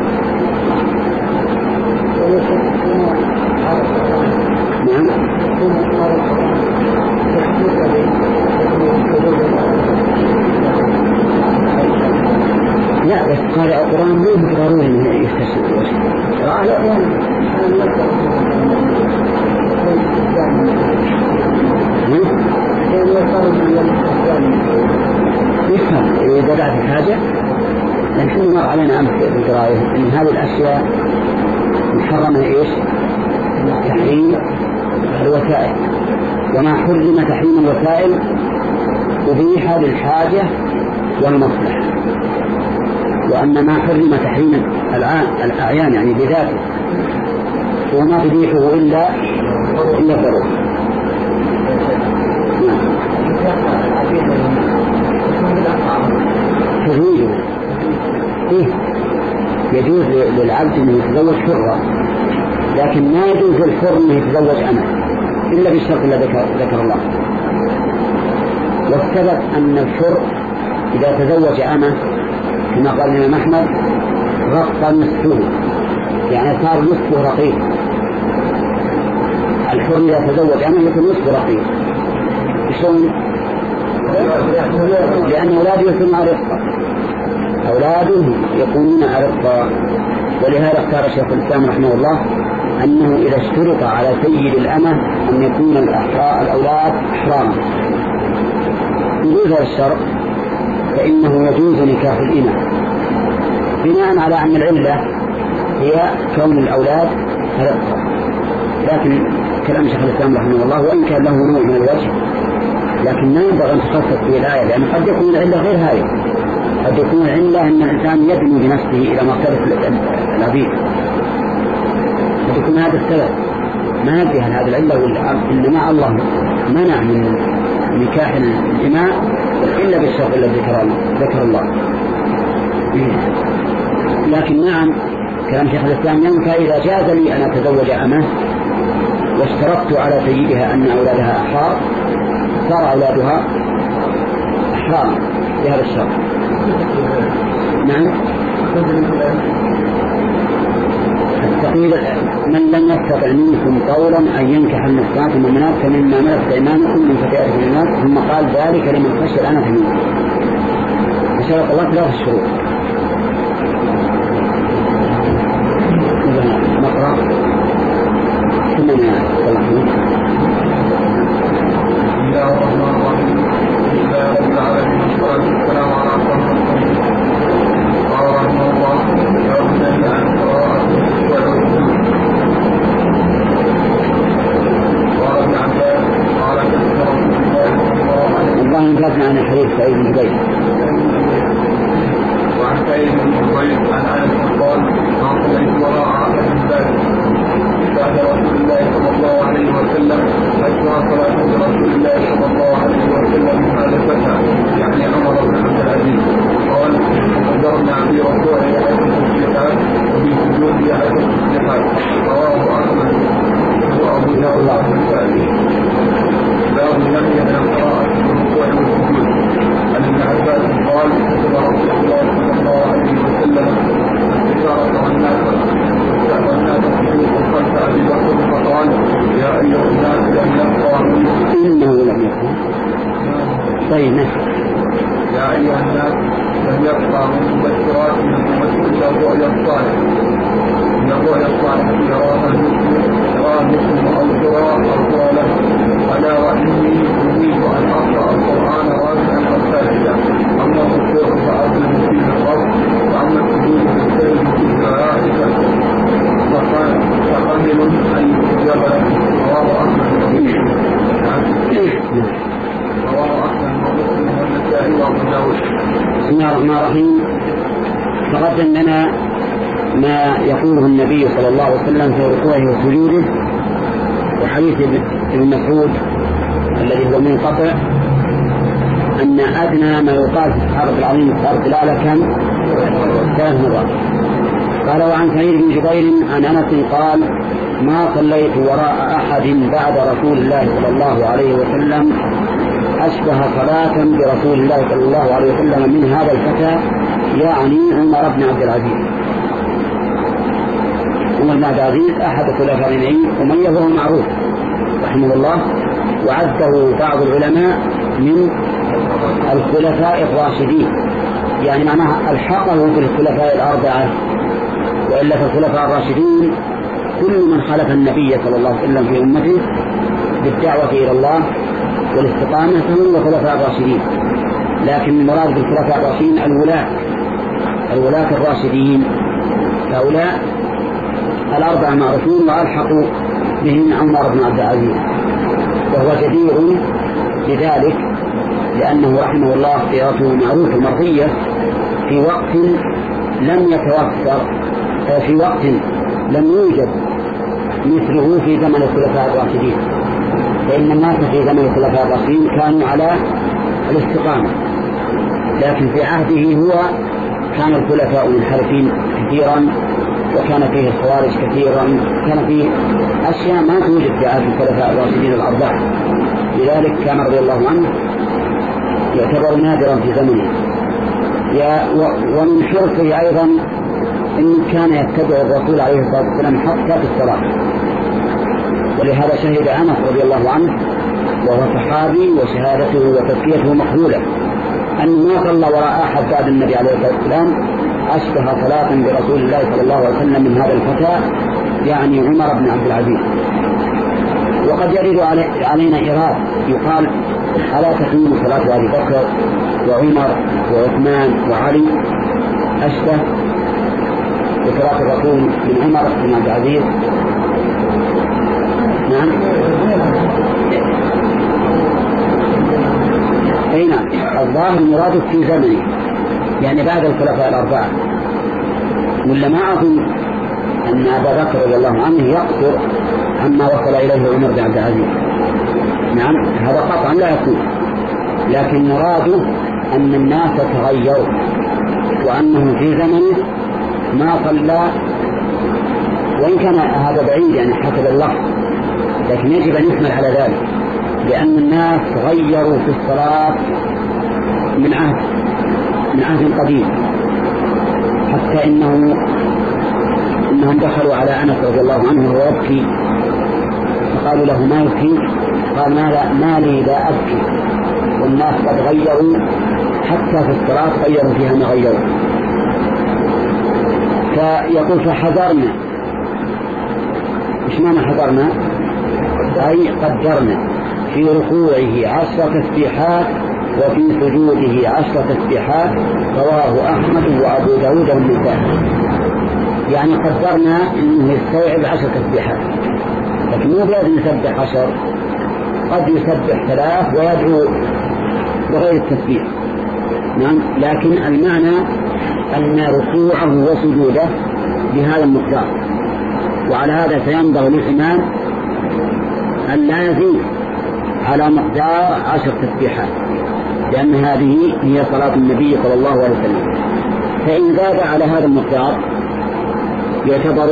نعم لا بس قارئ القرآن مو ضروري أن يستشهد لا لا يفهم إذا دعت الحاجة. لكن مر علينا أمس في القراءة أن هذه الأشياء محرمة إيش؟ تحريم الوسائل، وما حرم تحريم الوسائل أبيح للحاجة والمصلحة، وأن ما حرم تحريم الأعيان يعني بذاته وما تبيحه إلا إلا الضرورة. تزويجه إيه يجوز للعبد أن يتزوج حرة، لكن ما يجوز للحر أن يتزوج أمة إلا بالشرط الذي ذكر الله. والسبب أن الحر إذا تزوج أمة كما قال الإمام أحمد غطى نصفه، يعني صار نصفه رقيق. الحر إذا تزوج أمة يكون نصفه رقيق. شلون؟ لأن أولاده يكونون أرقا، أولاده يكونون أرقا. ولهذا اختار شيخ الإسلام رحمه الله أنه إذا اشترط على سيد الأمة أن يكون الأولاد أحراما يجوز هذا الشرط فإنه يجوز نكاح الإمة بناء على أن العلة هي كون الأولاد أرقا. لكن كلام شيخ الإسلام رحمه الله وإن كان له نوع من الوجه، لكن ما ينبغي أن تخصص في الآية، لأن قد يكون العلة غير هذه. قد يكون العلة أن الإنسان يبني بنفسه إلى مختلف العبيد، قد يكون هذا السبب. ما يدري هل هذا العلة والعبد، إنما الله منع من نكاح الإماء إلا بالشرط الذي ذكر الله. لكن نعم كلام شيخ الإسلام ينفع إذا جاز لي أن أتزوج أمه واشترطت على سيدها أن أولادها أحرار صار أولادها أحرار بهذا الشرط. نعم التقييد من لم يستطع منكم قولا أن ينكح المحصنات المؤمنات فمما ملكت أيمانكم من فتياتكم المؤمنات، ثم قال ذلك لمن خشي العنة منكم. فشرط الله ثلاث شروط. نقرأ ثم نصلح. الله ينفعنا عن الحديث سعيد بن جبير. وعن سعيد بن جبير عن انس قال ما صليت وراء احد من ذلك بعد رسول الله صلى الله عليه وسلم حتى صلاه رسول الله صلى الله عليه وسلم هذا فتى يعني عمر بن عبد العزيز قال حضرنا في ركوع يحيى الصحيحات وفي سجود يحيى الصحيحات رواه احمد وابو داود والنسائي. باب النهي عن القراءة في الركوع والسجود. عن ابن عباس قال كتب رسول الله صلى الله عليه وسلم التجارة والناس والناس في خلف ابي بكر فقال يا ايها الناس لم يبقى إنه لم يكن طيب يا ايها الناس لم يبقى من مبشرات من مبشر الرؤيا الصالح من الرؤيا الصالح يراها المسلم يراها المسلم او ترى او ترى له ألا وإني أريد أن أقرأ القرآن راجعا أو ساجدا. أما الركوع فأظلم فيه الرب، وأما السجود فاجتهد في الدعاء فقلل أن يستجاب له. رواه أحمد رواه أحمد ومسلم والنسائي وأبو داود. بسم الله الرحمن الرحيم. تقدم لنا ما يقوله النبي صلى الله عليه وسلم في ركوعه وسجوده، وحديث ابن مسعود الذي هو منقطع أن أدنى ما يقال في الحرب العظيم الحرب الأعلى كم ثلاث مرات. قال وعن سعيد بن جبير عن أنس قال ما صليت وراء أحد بعد رسول الله صلى الله عليه وسلم أشبه صلاة برسول الله صلى الله عليه وسلم من هذا الفتى، يعني عمر بن عبد العزيز. عمر بن عبد العزيز أحد خلفاء أمية وهو معروف رحمه الله، وعده بعض العلماء من الخلفاء الراشدين، يعني معناها الحقه بالخلفاء الأربعة. وإلا فالخلفاء الراشدين كل من خلف النبي صلى الله عليه وسلم في أمته بالدعوة إلى الله والاستقامة فهم الخلفاء الراشدين. لكن المراد بالخلفاء الراشدين الولاة الولاة الراشدين، هؤلاء الأربعة معروفون وألحقوا بهم عمر بن عبد العزيز، وهو جدير بذلك لأنه رحمه الله سيرته معروفة مرضية في وقت لم يتوفر، في وقت لم يوجد مثله في زمن الخلفاء الراشدين، فإن الناس في زمن الخلفاء الراشدين كانوا على الاستقامة، لكن في عهده هو كان الخلفاء منحرفين كثيرا، وكان فيه الخوارج كثيرا، كان فيه أشياء ما توجد في عهد الخلفاء الراشدين الأربعة. لذلك كان رضي الله عنه يعتبر نادرا في زمنه. ومن حرصه أيضا إن كان يتبع الرسول عليه الصلاة والسلام حتى في الصلاة، ولهذا شهد أنس رضي الله عنه وهو صحابي وشهادته وتزكيته مقبولة أنه ما صلى وراء أحد بعد النبي عليه الصلاة والسلام أشبه صلاة برسول الله صلى الله عليه وسلم من هذا الفتى، يعني عمر بن عبد العزيز. وقد يرد علينا إيراد يقال ألا تكون صلاة أبي بكر وعمر وعثمان وعلي أشبه بصلاة الرسول من عمر بن عبد العزيز؟ نعم أي نعم، الظاهر مراد في زمنه يعني بعد الخلفاء الأربعة، ولا ما أظن أن أبا بكر رضي الله عنه يقصر عما وصل إليه عمر بن عبد العزيز. نعم هذا قطعا لا يكون، لكن مراده أن الناس تغيروا وأنه في زمنه ما صلى، وإن كان هذا بعيد يعني حسب اللفظ، لكن يجب أن يحمل على ذلك، لأن الناس غيروا في الصلاة من عهد من عهد قديم، حتى إنه إنهم دخلوا على أنس رضي الله عنه وهو يبكي، فقالوا له ما يبكي؟ قال ما, لا ما لي لا أبكي، والناس قد غيروا حتى في الصلاة غيروا فيها ما غيروا. فيقول فحذرنا، إيش معنى حذرنا؟ أي قدرنا في ركوعه عشر تسبيحات وفي سجوده عشر تسبيحات، رواه أحمد وأبو داود والنسائي. يعني قدرنا أنه يستوعب عشر تسبيحات، لكن مو لازم يسبح عشر، قد يسبح ثلاث ويدعو بغير التسبيح. نعم، لكن المعنى أن ركوعه وسجوده بهذا المقدار، وعلى هذا سينبغي للإمام أن لا يزيد على مقدار عشر تسبيحات، لأن هذه هي صلاة النبي صلى الله عليه وسلم. فإن زاد على هذا المقدار يعتبر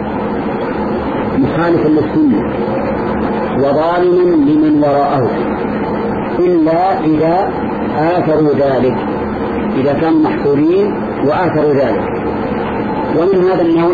مخالفا للسنة وظالما لمن وراءه، إلا إذا آثروا ذلك، إذا كانوا محصورين وآثروا ذلك. ومن هذا النوع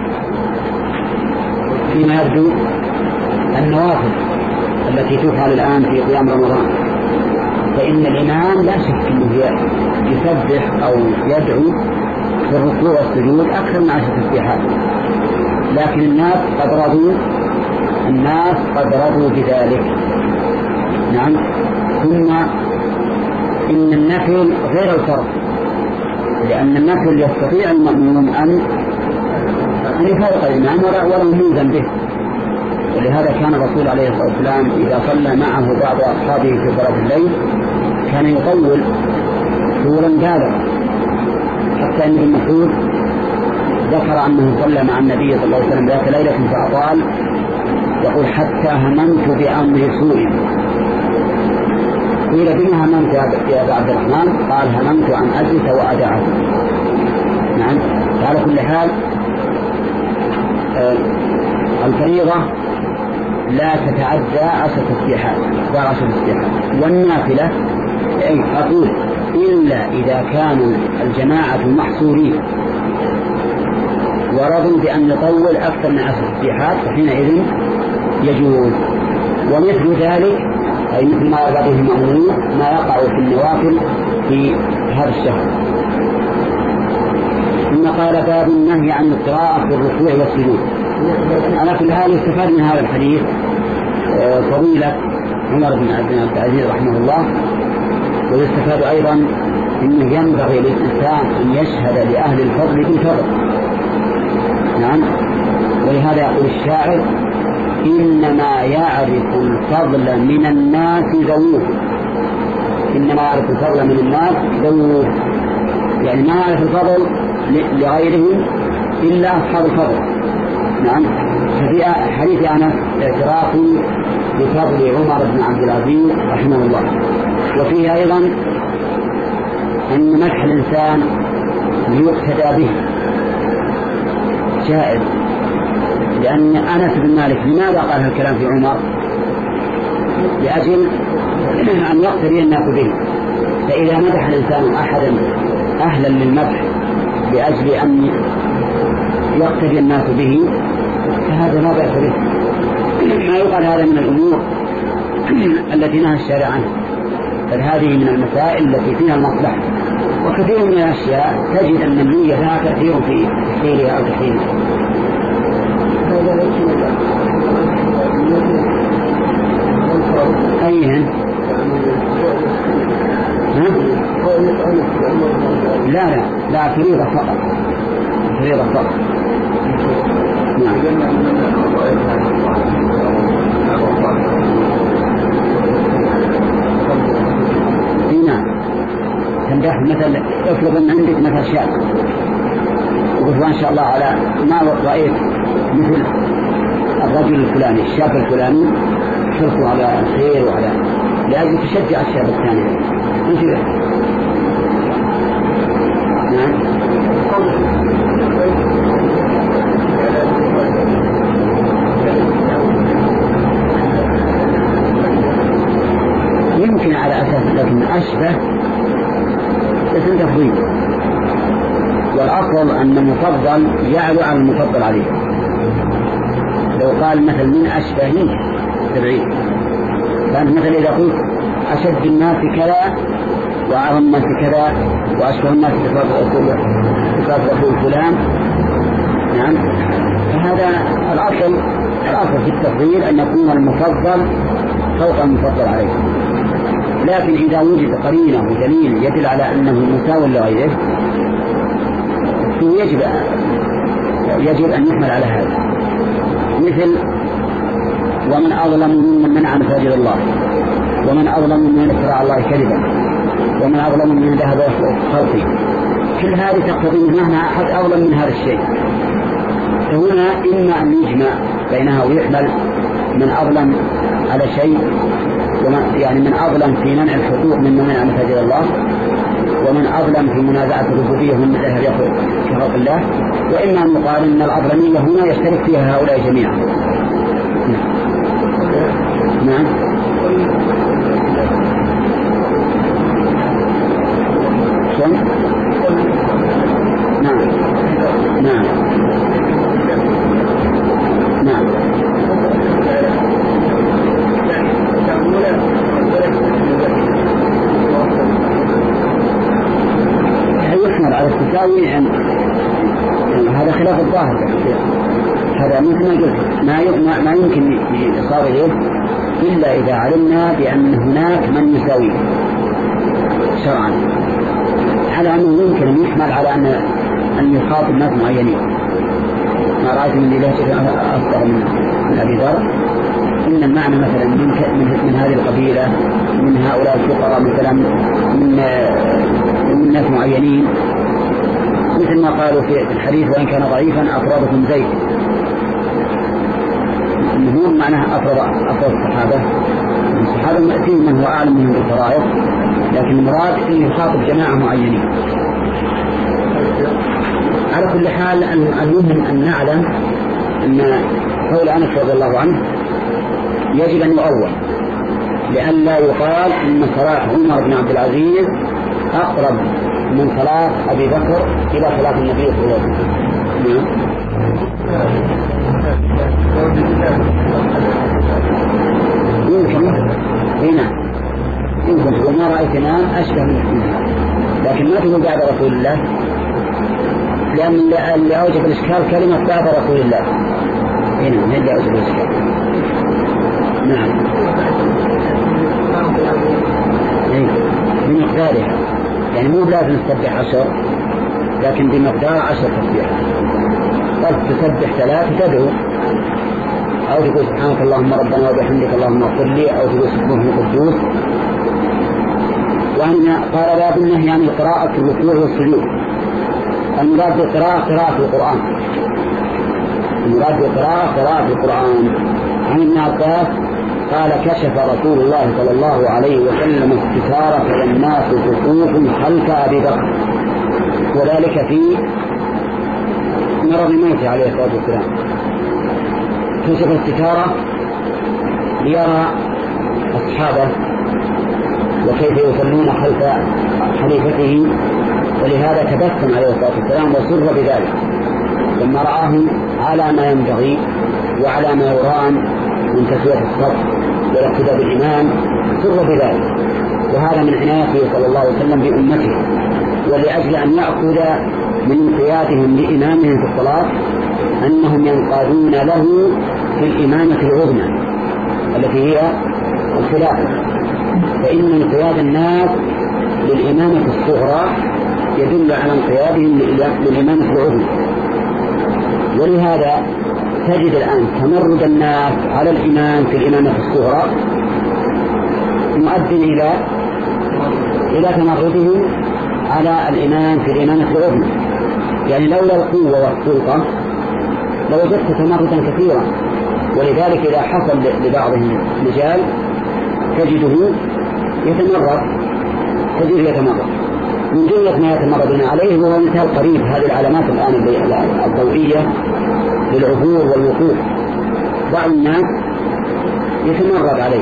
فيما يبدو النوافل التي تفعل الآن في قيام رمضان، فإن الإمام لا شك أنه يسبح أو يدعو في الركوع والسجود أكثر من عشر تسبيحات، لكن الناس قد رضوا الناس قد رضوا بذلك. نعم. ثم إن النفل غير الفرض، لأن النفل يستطيع المأمون أن يفارق الإمام ولا ملزم به، ولهذا كان الرسول عليه الصلاة والسلام إذا صلى معه بعض أصحابه في صلاة الليل كان يطول طولا بالغا، حتى أن ابن مسعود ذكر أنه صلى مع النبي صلى الله عليه وسلم ذات ليلة فأطال، يقول حتى هممت بأمر سوء. قيل بما هممت يا أبا عبد الرحمن؟ قال هممت أن أجلس وأدعه. نعم. على كل حال الفريضة لا تتعدى عشر تسبيحات وعشر تسبيحات، والنافلة أي أقول إلا إذا كانوا الجماعة محصورين ورضوا بأن يطول أكثر من عشر تسبيحات فحينئذ يجوز. ومثل ذلك أي مثل ما يرغبه المأمون ما يقع في النوافل في هذا الشهر. ثم قال باب النهي عن القراءة في الركوع والسجود. على كل حال يستفاد من هذا الحديث فضيلة عمر بن عبد العزيز رحمه الله، ويستفاد أيضا أنه ينبغي للإنسان أن يشهد لأهل الفضل بالفضل. نعم، ولهذا يقول الشاعر إنما يعرف الفضل من الناس ذووه. إنما يعرف الفضل من الناس ذووه، يعني ما يعرف الفضل لغيرهم إلا أصحاب الفضل. نعم، في حديث أنس اعتراف بفضل عمر بن عبد العزيز رحمه الله. وفيه أيضا أن مدح الإنسان ليقتدى به جائز، لأن أنس بن مالك لماذا قال هالكلام في عمر؟ لأجل أن يقتدي الناس به. فإذا مدح الإنسان أحدا أهلا للمدح لأجل أن يقتدي الناس به فهذا لا بأس به. ما يقال هذا من الأمور التي نهى الشارع عنها، بل هذه من المسائل التي فيها المصلحة. وكثير من الأشياء تجد أن النية لها تأثير في تحصيلها أو تحريمها. أيهن؟ لا لا لا فريضة فقط، فريضة فقط. نعم. نعم. تمدح مثل افرض ان عندك مثل شاب وقلت ما شاء الله على ما رأيت مثل الرجل الفلاني الشاب الفلاني حرصوا على الخير وعلى لأجل تشجع الشاب الثاني. مثل نعم يمكن على أساس لكن أشبه اسم تفضيل، والأفضل أن المفضل يعلو على المفضل عليه. لو قال مثل من أشبهه تبعيد، فأنت مثل إذا قلت أشد الناس كذا وأعظم الناس كذا وأشبه الناس بكثرة فلان، نعم، فهذا الأصل الأصل في التفضيل أن يكون المفضل فوق المفضل عليه. لكن إذا وجد قرينة ودليل يدل على أنه مساو لغيره يجب يجب أن يحمل على هذا. مثل ومن أظلم ممن منع مساجد الله، ومن أظلم ممن افترى على الله كذبا، ومن أظلم ممن ذهب خلقه. كل هذه تقتضي معنى أحد أظلم من هذا الشيء. فهنا إما أن يجمع بينها ويحمل من أظلم على شيء، يعني من أظلم في منع الحقوق من منع مساجد الله، ومن أظلم في منازعة الربوبية من ذهب يخلق كخلق الله، وإما أن يقال أن الأظلمية هنا يشترك فيها هؤلاء جميعا. نعم. نعم. نعم. نعم. نعم. يحمل على التساوي يعني هذا خلاف الظاهر. هذا مثل ما قلت ما ما يمكن يصار إليه إلا إذا علمنا بأن هناك من يساويه شرعا، على أنه يمكن أن يحمل على أن أن يخاطب ناس معينين. ما رأيت من إله أصدر من أبي ذر إن المعنى مثلا من, من, من هذه القبيلة، من هؤلاء الفقراء مثلا، من, من ناس معينين، مثل ما قالوا في الحديث وإن كان ضعيفا أفرادكم زيد. هو معناه أفراد أفراد الصحابة، الصحابة مأتين من هو أعلم منهم بالفرائض، لكن المراد أن يخاطب جماعة معينين. على كل حال المهم أن نعلم أن قول أنس رضي الله عنه يجب أن يؤول، لئلا يقال إن صلاة عمر بن عبد العزيز أقرب من صلاة أبي بكر إلى صلاة النبي صلى الله عليه وسلم. يمكن هنا يمكن تقول ما رأيت نام أشبه منها، لكن ما تقول بعد رسول الله، لأن اللي أوجب الإشكال كلمة بعد رسول الله هنا من اللي أوجب الإشكال. نعم بمقدارها، يعني مو لازم تسبح عشر، لكن بمقدار عشر تسبيح. قد تسبح ثلاث تدعو، أو تقول سبحانك اللهم ربنا وبحمدك اللهم اغفر لي، أو تقول سبحانه القدوس. وأن قال باب النهي عن القراءة في الركوع والسجود. المراد بالقراءة قراءة القرآن، المراد بالقراءة قراءة القرآن. عن ابن عباس قال كشف رسول الله صلى الله عليه وسلم الستارة والناس صفوف خلف أبي بكر، وذلك في مرض موته عليه الصلاة والسلام. كشف الستارة ليرى أصحابه وكيف يصلون خلف خليفته، ولهذا تبسم عليه الصلاة والسلام وسر بذلك لما رآهم على ما ينبغي وعلى ما يرام من تسوية الصف والاقتداء بالإمام، سر بذلك. وهذا من عنايته صلى الله عليه وسلم بأمته، ولأجل أن يأخذ من انقيادهم لإمامهم في الصلاة أنهم ينقادون له في الإمامة العظمى التي هي الخلافة، فإن انقياد الناس للإمامة الصغرى يدل على انقيادهم للإمامة العظمى. ولهذا تجد الآن تمرد الناس على الإمام في الإمامة الصغرى مؤدٍ إلى إلى تمردهم على الإمام في الإمامة العظمى. يعني لولا القوة والسلطة لوجدت تمردا كثيرا، ولذلك إذا حصل لبعضهم رجال تجده يتمرد تجده يتمرد من جملة ما يتمردون عليه، وهو مثال قريب هذه العلامات الآن الضوئية للعبور والوقوف. بعض الناس يتمرد عليه،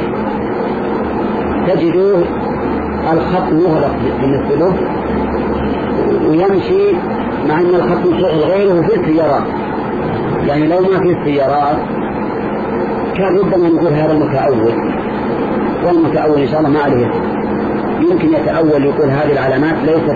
تجدوه الخط مغلق بالنسبة له ويمشي مع أن الخط مشغل غيره في السيارات. يعني لو ما في السيارات كان ربما نقول هذا المتأول، والمتأول إن شاء الله ما عليه يمكن يتأول يقول هذه العلامات ليست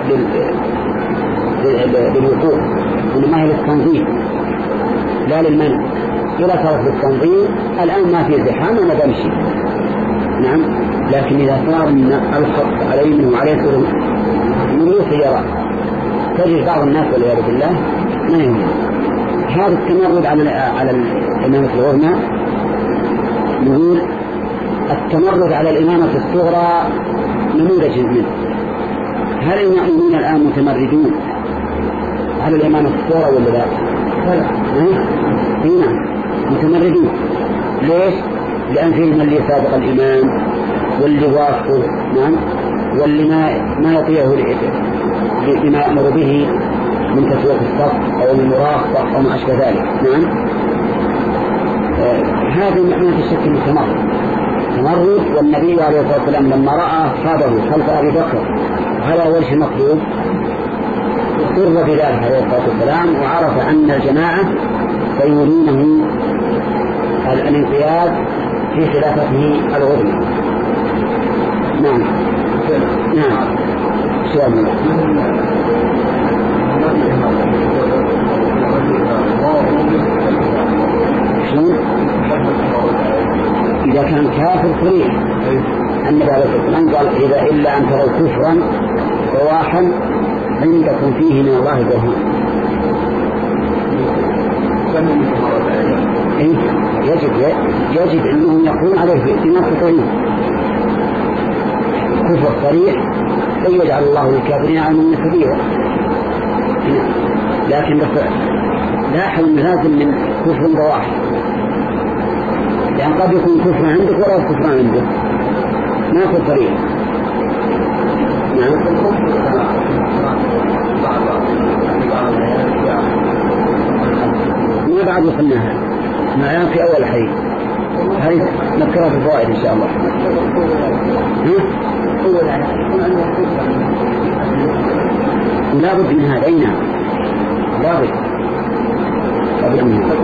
للوقوف إنما هي للتنظيم لا للمنع. إذا صارت للتنظيم الآن ما في زحام أنا بمشي، نعم، لكن إذا صار من الخط على يمينه وعلى يساره من سيارات تجد بعض الناس والعياذ بالله ما يهم. هذا التمرد على على الإمامة العظمى، نقول التمرد على الإمامة الصغرى نموذج منه. هل المؤمنون الآن متمردون على الإمامة الصغرى ولا لا؟ هنا متمردون. ليش؟ لأن فيهم اللي سابق الإمام واللي وافقه، نعم، واللي ما ما يطيعه لما يأمر به من تسوية الصف أو من مراقبة أو ما أشبه ذلك. نعم، آه هذه معنى الشك المتمرد تمرد. والنبي عليه الصلاة والسلام لما رأى أصحابه خلف أبي بكر على وجه مطلوب سر بذلك عليه الصلاة والسلام، وعرف أن الجماعة سيرونه الانقياد في خلافته العظمى. نعم نعم سؤال منه. إذا كان كافر صريح النبي عليه الصلاة والسلام قال إذا إلا أن تروا كفرا فواحا عندكم فيه من الله برهان. إيه؟ يجب يجب أنهم يقولون عليه في نفس صريح كفر صريح لا يجعل الله للكافرين على من سبيلا، لكن لا حول لازم من كفر بواح، يعني قد يكون كفر عندك ولا كفر عندك ما في صريح. نعم ما بعد وصلناها معنا في أول حديث، هذه نذكرها في الفوائد إن شاء الله. لا بد من هذا. أين لا بد لا بد من هذا.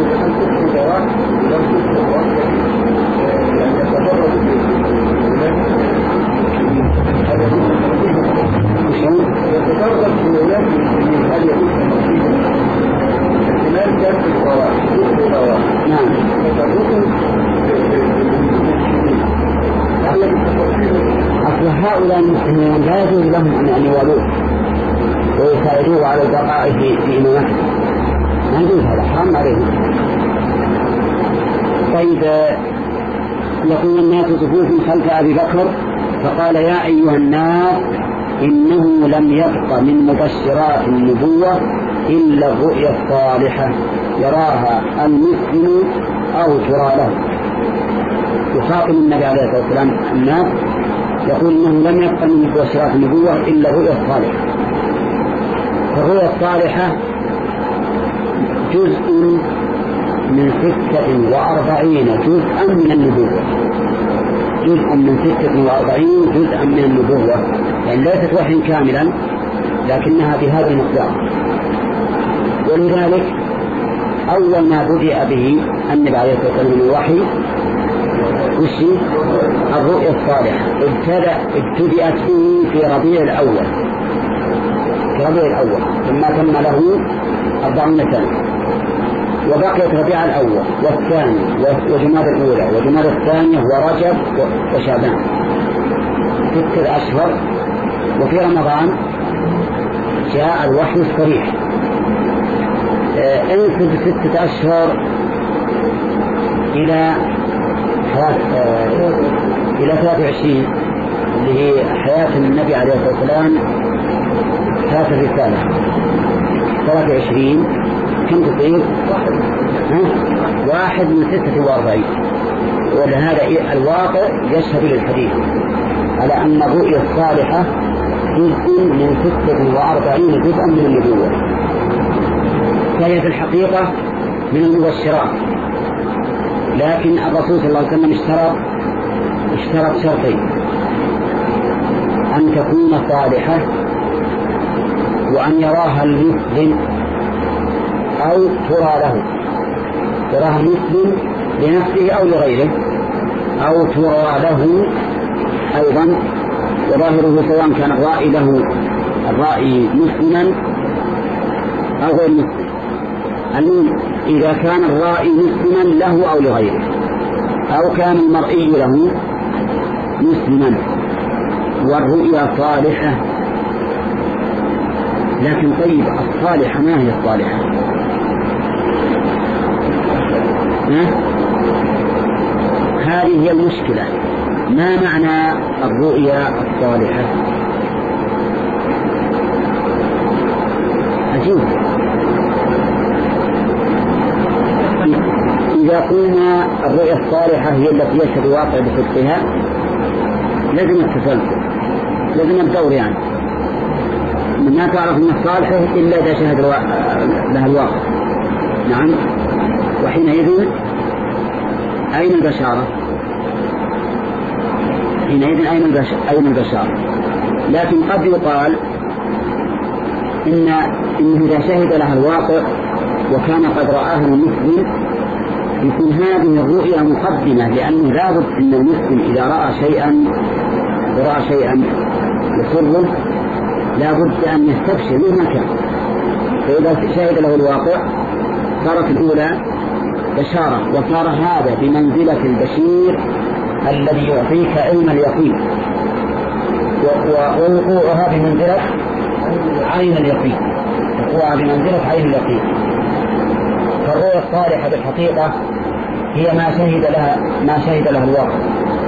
أصل هؤلاء المسلمين لا يجوز لهم أن يوالوه ويساعدوه على البقاء في إمامته، ما يجوز، هذا حرام عليهم. طيب يقول الناس صفوف خلف أبي بكر فقال يا أيها الناس إنه لم يبق من مبشرات النبوة إلا الرؤيا الصالحة يراها المسلم أو ترى له. يخاطب النبي عليه الصلاة والسلام الناس يقول إنه لم يبق من مبشرات النبوة إلا الرؤيا الصالحة. فالرؤيا الصالحة جزء من ستة وأربعين جزءا من النبوة، جزء من ستة وأربعين جزءا من النبوة، يعني ليست وحي كاملا لكنها بهذا المقدار. ولذلك أول ما بدأ به النبي عليه الصلاة والسلام من الوحي وش الرؤيا الصالحة، ابتدأت به في ربيع الأول في ربيع الأول ثم تم له أربعون سنة، وبقيت ربيع الأول والثاني وجماد الأولى وجماد الثانية ورجب وشعبان ستة أشهر. وفي رمضان جاء الوحي الصريح. انسب ستة أشهر إلى إلى ثلاثة وعشرين اللي هي حياة النبي عليه الصلاة والسلام، ثلاثة الرسالة ثلاثة وعشرين كم تصير؟ واحد من ستة وأربعين. ولهذا الواقع يشهد للحديث على أن الرؤيا الصالحة جزء من ستة وأربعين جزءا من النبوة، فهي في الحقيقة من المبشرات. لكن الرسول صلى الله عليه وسلم اشترط اشترط شرطين: أن تكون صالحة، وأن يراها المسلم أو ترى له، تراها المسلم لنفسه أو لغيره، أو ترى له أيضا. وظاهره سواء كان الرائي له الرائي مسلما أو غير مسلم، المهم إذا كان الرائي مسلما له أو لغيره، أو كان المرئي له مسلما، والرؤيا صالحة. لكن طيب الصالحة ما هي الصالحة؟ هذه هي المشكلة. ما معنى الرؤيا الصالحة؟ عجيب. إذا قلنا الرؤيا الصالحة هي التي يشهد الواقع بصدقها لازم التسلسل، لازم الدور، يعني ما تعرف من الصالحة إلا إذا شهد لها الواقع. نعم. وحينئذ أين البشارة؟ حينئذ أين البشارة؟ لكن قد يقال إن إنه إذا شهد لها الواقع وكان قد رآه المسلم يكون هذه الرؤيا مقدمة، لأنه لا بد أن المسلم إذا رأى شيئا ورأى شيئا يسره لا بد أن يستبشر مهما كان. فإذا شهد له الواقع صارت الأولى بشارة، وصار هذا بمنزلة البشير الذي يعطيك علم اليقين، ووقوعها بمنزلة عين اليقين، وقوعها بمنزلة عين اليقين. فالرؤيا الصالحة بالحقيقة هي ما شهد لها ما شهد له الواقع.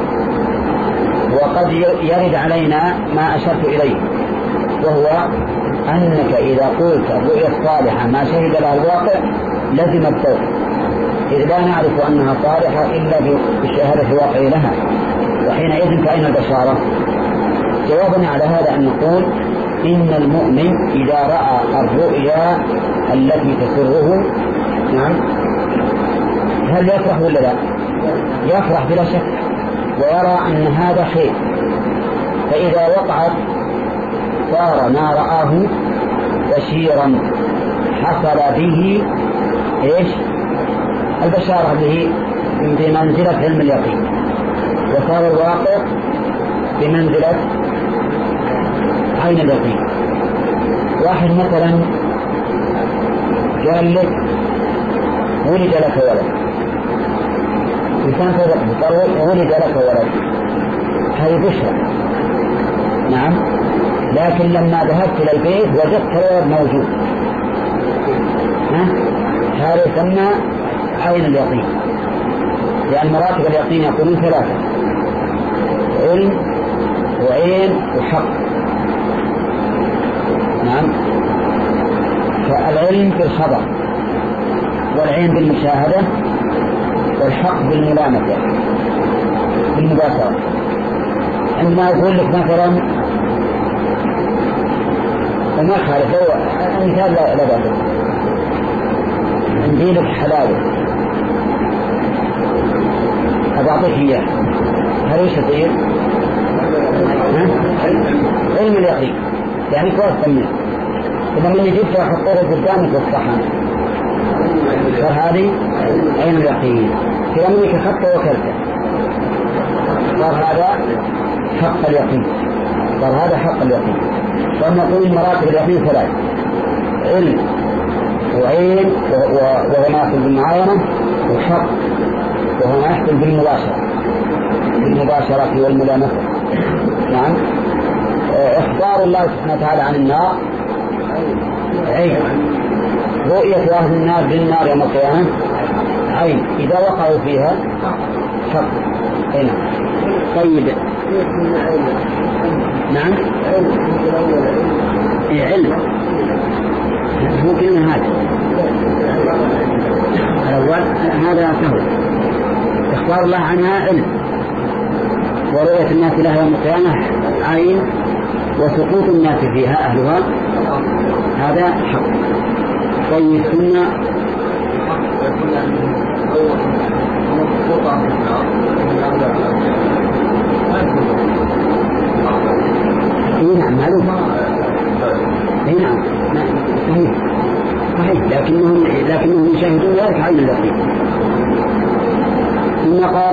وقد يرد علينا ما أشرت إليه، وهو أنك إذا قلت الرؤيا الصالحة ما شهد لها الواقع لازم الدور، إذ لا نعرف أنها صالحة إلا بشهادة الواقع لها، وحينئذ فأين البشارة؟ جوابنا على هذا أن نقول إن المؤمن إذا رأى الرؤيا التي تسره، نعم، هل يفرح ولا لا؟ يفرح بلا شك، ويرى أن هذا خير، فإذا وقعت صار ما رآه بشيرا، حصل به إيش؟ البشارة به بمنزلة علم اليقين، وصار الواقع بمنزلة عين اليقين. واحد مثلا قال لك ولد لك ولد، إنسان صدق قال ولد لك ولد، هذه بشرى، نعم، لكن لما ذهبت إلى البيت وجدت الولد موجود، هذا يسمى عين اليقين، لأن مراتب اليقين يكونون ثلاثة: علم وعين وحق. نعم، فالعلم بالخبر، والعين بالمشاهدة، والحق بالملامسة بالمباشرة. عندما أقول لك مثلا، وما خالف هو مثال لا لا بأس، عندي لك حلاوة أبعطيك إياه، هل وش يصير؟ علم اليقين، يعني كويس منه. إذا من جبت وحطيته قدامك والصحن، فهذه عين اليقين. إذا منك أخذته وكلته، صار هذا حق اليقين، صار هذا حق اليقين. فنقول مراتب اليقين ثلاث: علم وعين وهو ما يحصل بالمعاينة، وحق وهو ما يحصل بالمباشرة بالمباشرة والملامسة. نعم. إخبار الله سبحانه وتعالى عن النار عين، رؤية أهل النار بالنار يوم القيامة عين، إذا وقعوا فيها حق. هنا طيب، نعم، إيه علم، هو كلمة هذا الأول، هذا سهل. إخبار الله عنها علم، ورؤية الناس لها يوم القيامة عين، وسقوط الناس فيها أهلها هذا حق. طيب ثم اي نعم معلوم، اي نعم صحيح صحيح، لكنهم لكنهم يشاهدون ذلك عين اليقين. ثم قال: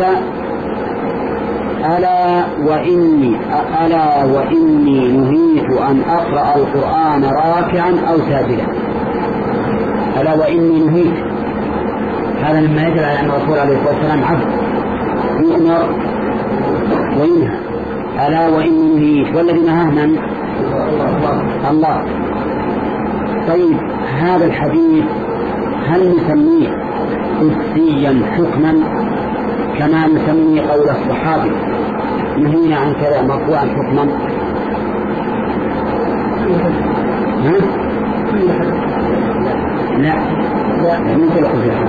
ألا وإني ألا وإني نهيت أن أقرأ القرآن راكعا أو ساجدا. ألا وإني نهيت، هذا مما يدل على أن الرسول عليه الصلاة والسلام عبد يؤمر وينهى. ألا وإني نهيت، والذي نهاه من؟ الله. طيب هذا الحديث هل نسميه قدسيا حكما كما نسميه قول الصحابي نهينا عن كذا مرفوعا حكما؟ ها؟ لا لا نقول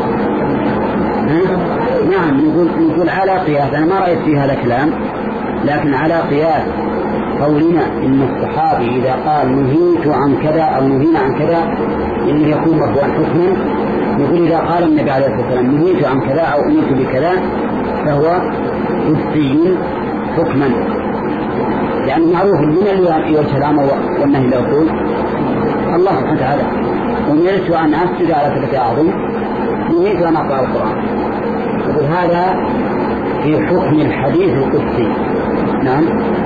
نعم، نقول نقول على قياس. أنا ما رأيت في هذا الكلام، لكن على قياس قولنا إن الصحابي إذا قال نهيت عن كذا أو نهينا عن كذا إنه يكون مرفوعا حكما، نقول إذا قال النبي عليه الصلاة والسلام نهيت عن كذا أو أمرت بكذا فهو قدسي حكما، يعني معروف من اللي يوجه الأمر والنهي لا يقول الله سبحانه وتعالى: أمرت أن أسجد على سبعة أعظم، نهيت أن أقرأ القرآن. يقول هذا في حكم الحديث القدسي. نعم.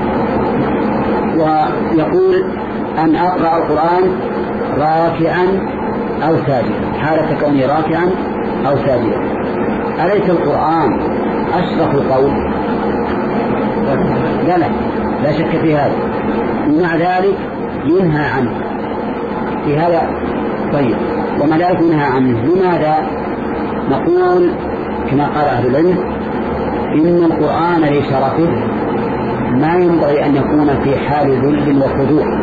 ويقول أن أقرأ القرآن راكعا أو ساجدا، حالة كوني راكعا أو ساجدا. أليس القرآن أشرف القول؟ لا لا لا شك في هذا، ومع ذلك ينهى عنه في هذا. طيب وما ذلك ينهى عنه؟ لماذا؟ نقول كما قال أهل العلم: إن القرآن لشرفه ما ينبغي أن يكون في حال ذل وخضوع،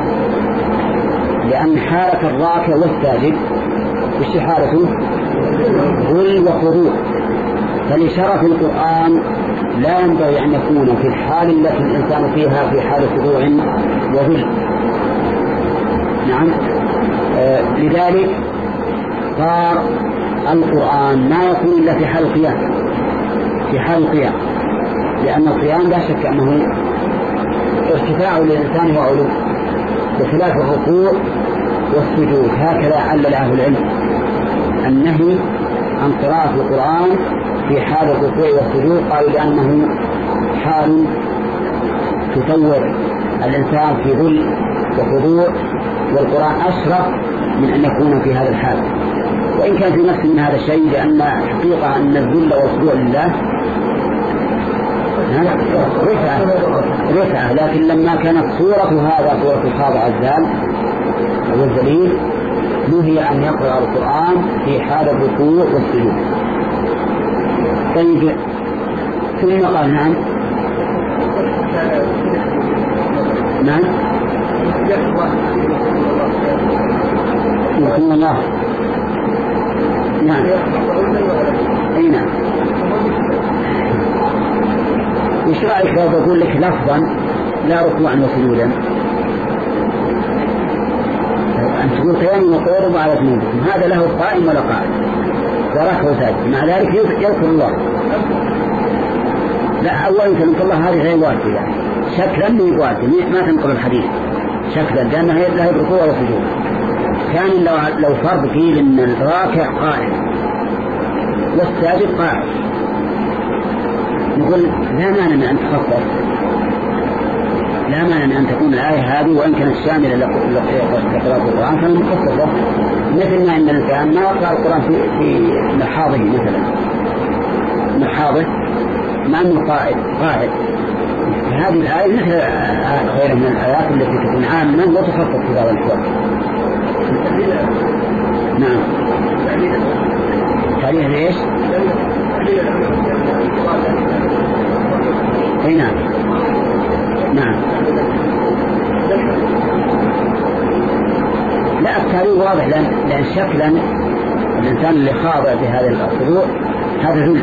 لأن حالة الراكع والساجد وش حالته؟ ذل وخضوع. فلشرف القرآن لا ينبغي أن يكون في الحال التي الإنسان فيها في حال خضوع وذل. نعم. آه لذلك صار القرآن ما يكون إلا في حال القيام، في حال القيام، لأن القيام لا شك أنه ارتفاع للإنسان وعلو، بخلاف الركوع والسجود. هكذا علل أهل العلم النهي عن قراءة القرآن في حال الركوع والسجود، قالوا لأنه حال تصور الإنسان في ذل وخضوع، والقرآن أشرف من أن يكون في هذا الحال، وإن كان في نفس من هذا الشيء، لأن حقيقة أن الذل والخضوع لله رفعة رفعة، لكن لما كانت صورة هذا صورة الخاضع الذال أو الذليل نهي أن يقرأ القرآن في حال الركوع والسجود. طيب ثم قال نعم نعم يقول الله نعم أي نعم. وش رأيك لو بقول لك لفظا لا ركوعا وسجودا؟ أن تقول قيام وقعود وعلى جنوبكم، هذا له قائم ولا قائم وركع وساجد، مع ذلك يذكر الله. لا أولا تنقل الله هذه غير واجبة، شكلا من واجب ما تنقل الحديث شكلا، لأنها لا ركوع ولا سجود. كان لو لو فرض قيل إن الراكع قائم والساجد قائم، نقول لا مانع أن تخصص، لا مانع أن تكون الآية هذه وإن كانت شاملة لقراءة القرآن فهي مخصصة، مثل ما إن الإنسان ما يقرأ القرآن في في محاضه مثلا، محاضه مع أنه قائد قائد، هذه الآية مثل غيرها من الآيات التي تكون عامة وتخصص في هذا الوقت. نعم. تعليل ليش؟ اي نعم نعم. لا التعليل واضح، لأن, لأن شكلا الإنسان اللي خاضع بهذا الخضوع هذا ذل،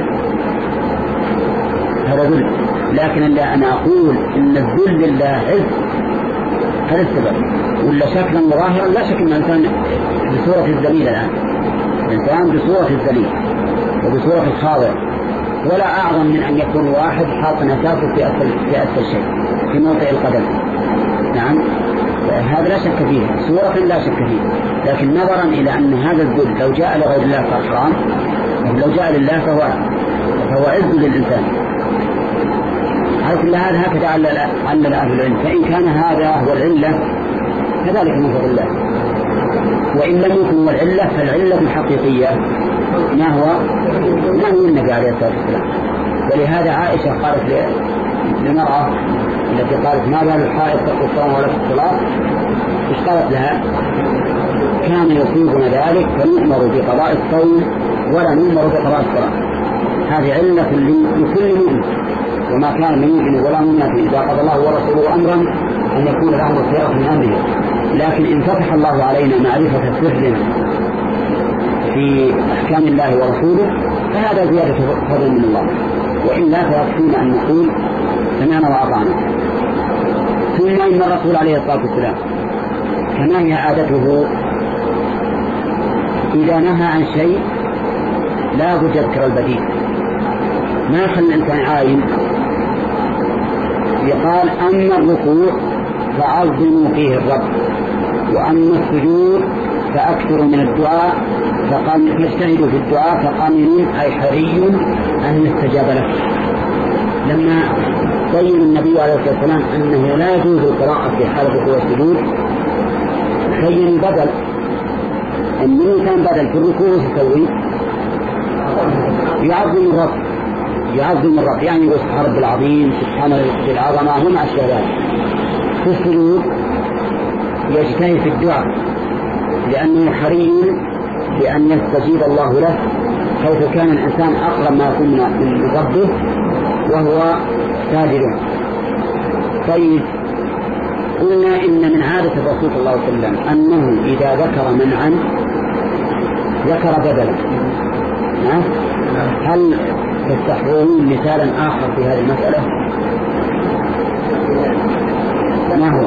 هذا ذل، لكن اللي أنا أقول إن الذل لله عز هذا السبب، ولا شكلا ظاهرا لا شك أن الإنسان بصورة الذليل الآن، الإنسان بصورة الذليل وبصورة الخاضع، ولا أعظم من أن يكون واحد حاطا أساسه في أسفل في أسفل شيء في موضع القدم. نعم هذا لا شك فيه، صورة لا شك فيه، لكن نظرا إلى أن هذا الذل لو جاء لغير الله فحرام، لو جاء لله فهو فهو عز للإنسان. على كل هذا هكذا علل أهل العلم، فإن كان هذا هو العلة كذلك من فضل الله، وإن لم يكن هو العلة فالعلة الحقيقية ما هو ما هو النبي عليه الصلاة والسلام. ولهذا عائشة قالت للمرأة التي قالت ما بال الحائض تقضي الصوم ولا الصلاة، ايش قالت لها؟ كان يصيبنا ذلك فنؤمر بقضاء الصوم ولا نؤمر بقضاء الصلاة. هذه علة لكل مؤمن، وما كان من مؤمن ولا مؤمنة إذا قضى الله ورسوله أمرا أن يكون لهم الخيار من أمره. لكن إن فتح الله علينا معرفة سر في أحكام الله ورسوله فهذا زيادة فضل من الله، وإلا فيكفينا أن نقول سمعنا وأطعنا. ثم إن الرسول عليه الصلاة والسلام كما هي عادته إذا نهى عن شيء لا بد يذكر البديل، ما يخلي الإنسان عايم. يقال أما الركوع فعظموا فيه الرب، وأما السجود فأكثروا من الدعاء فاجتهدوا في الدعاء فقامنون أي حري أن يستجاب له. لما بين النبي عليه الصلاة والسلام أنه لا يجوز القراءة في حال الركوع والسجود بين البدل، أن الإنسان بدل في الركوع يسوي يعظم الرب، يعظم الرب يعني يقول سبحان رب العظيم سبحان رب العظمة هم أشياء ذلك. في السجود يجتهد في الدعاء لأنه حري بأن يستجيب الله له، حيث كان الإنسان أقرب ما يكون من ربه وهو ساجد. طيب قلنا إن من عادة الرسول صلى الله عليه وسلم أنه إذا ذكر منعا ذكر بدلا. هل تستحضرون مثالا آخر في هذه المسألة؟ ما هو؟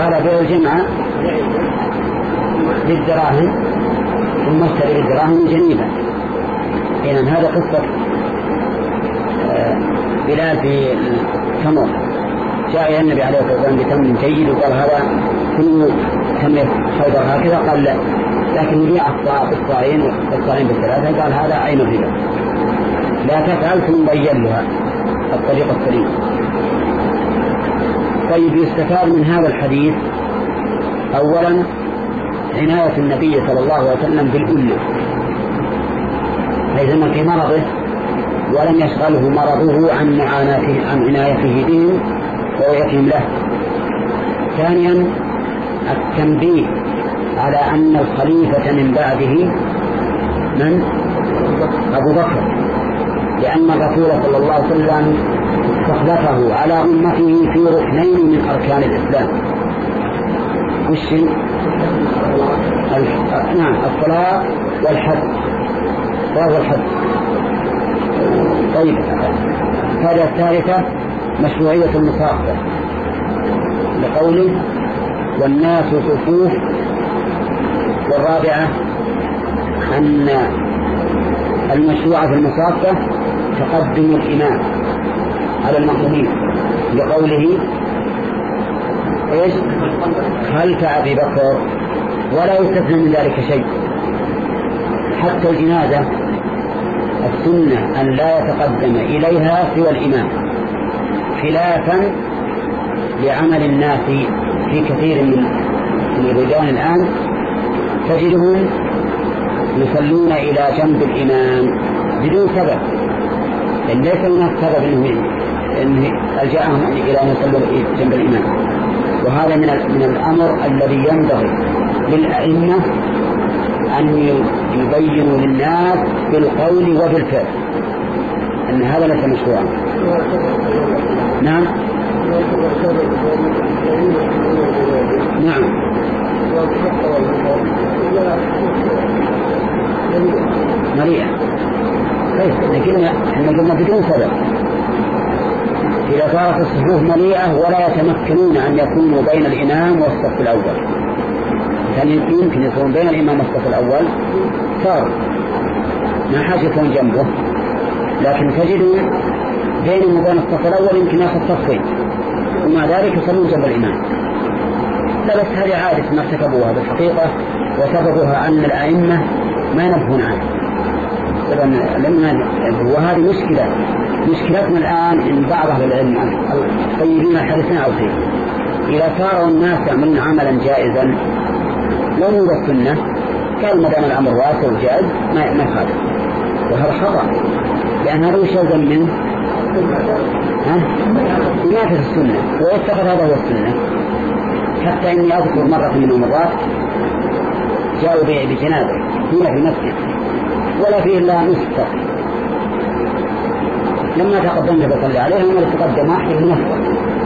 هذا بيع الجمعة بالدراهم ثم اشتري بالدراهم جنيبا. إذن هذا قصة بلال في التمر، جاء إلى النبي عليه الصلاة والسلام بتمر جيد وقال هذا كل تمر خيبر هكذا، قال لا، لكن يبيع الصاعين والصاعين بالثلاثة، قال هذا عين الربا، لا تفعل ثم بين لها الطريقة السليمة. طيب، يستفاد من هذا الحديث أولا عناية النبي صلى الله عليه وسلم بالأمة، حيث أن في مرضه ولم يشغله مرضه عن معاناته عن عنايته بهم ورؤيتهم له. ثانيا التنبيه على أن الخليفة من بعده من؟ أبو بكر، لأن الرسول صلى الله عليه وسلم استخلفه على أمته في ركنين من أركان الإسلام. وش؟ نعم، الصلاة والحج، الصلاة والحج. طيب، هذا الثالثة مشروعية المصافحة لقوله والناس صفوف. والرابعة أن المشروع في المصافحة تقدم الإمام على المأمومين لقوله إيش؟ خلف أبي بكر، ولا يستثنى من ذلك شيء. حتى الجنازة السنة أن لا يتقدم إليها سوى الإمام، خلافا لعمل الناس في كثير من الرجال الآن، تجدهم يصلون إلى جنب الإمام بدون سبب، إن ليس هناك سبب إنه ألجأهم إلى أن يصلوا جنب الإمام. وهذا من من الأمر الذي ينبغي للأئمة أن يبينوا للناس بالقول وبالفعل أن هذا ليس مشروعا. نعم نعم مريئة. لكن احنا قلنا بدون سبب. إذا صارت الصفوف مليئة ولا يتمكنون أن يكونوا بين الإمام والصف الأول، كان يمكن يكون بين الإمام والصف الأول صار ما حاجة يكون جنبه، لكن تجدوا بينهم وبين الصف الأول يمكن يأخذ صفين، ومع ذلك يصلون جنب الإمام. لا، بس هذه عادة ما ارتكبوها بالحقيقة، وسببها أن الأئمة ما ينبهون عنها. وهذه مشكلة مشكلتنا الآن إن بعض أهل العلم الطيبين الحديثين أو خير، إذا صاروا الناس يعملون عملا جائزا لو نور السنة قال ما دام الأمر واسع وجائز ما ما يخالف، وهذا خطأ، لأن هذا وش يلزم منه؟ ها؟ ينافس السنة ويتخذ هذا هو السنة. حتى إني أذكر مرة من المرات جاءوا بجنازة هنا في المسجد ولا فيه إلا نصف، لما تقدمت بصلي عليهم ولا تقدم واحد بنصف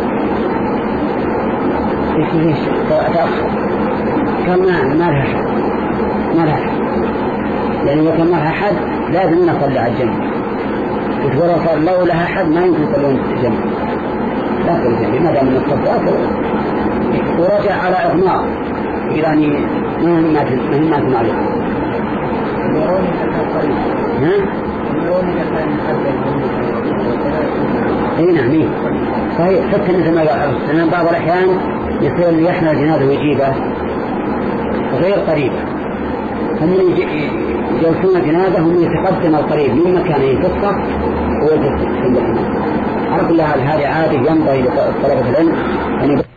ليش تأخر، كان ما ما لها حد ما لها حد، يعني لو كان ما لها حد لازم نصلي على الجنب، وتقول صار لو لها حد ما يمكن يصلون الجنب، لا تلزم ما دام من الصفات. ورجع على إغماء يعني مهمات مهمات معلومة. ها؟ اي نعم صحيح. حتى مثل ما قال بعض الأحيان يصير يحمل الجنازة ويجيبه غير قريب، هم يجلسون الجنازة هم يتقدم القريب من مكانه في الصف ويجلس عند الإمام. على كل حال هذه عادة ينبغي لطلبة العلم أن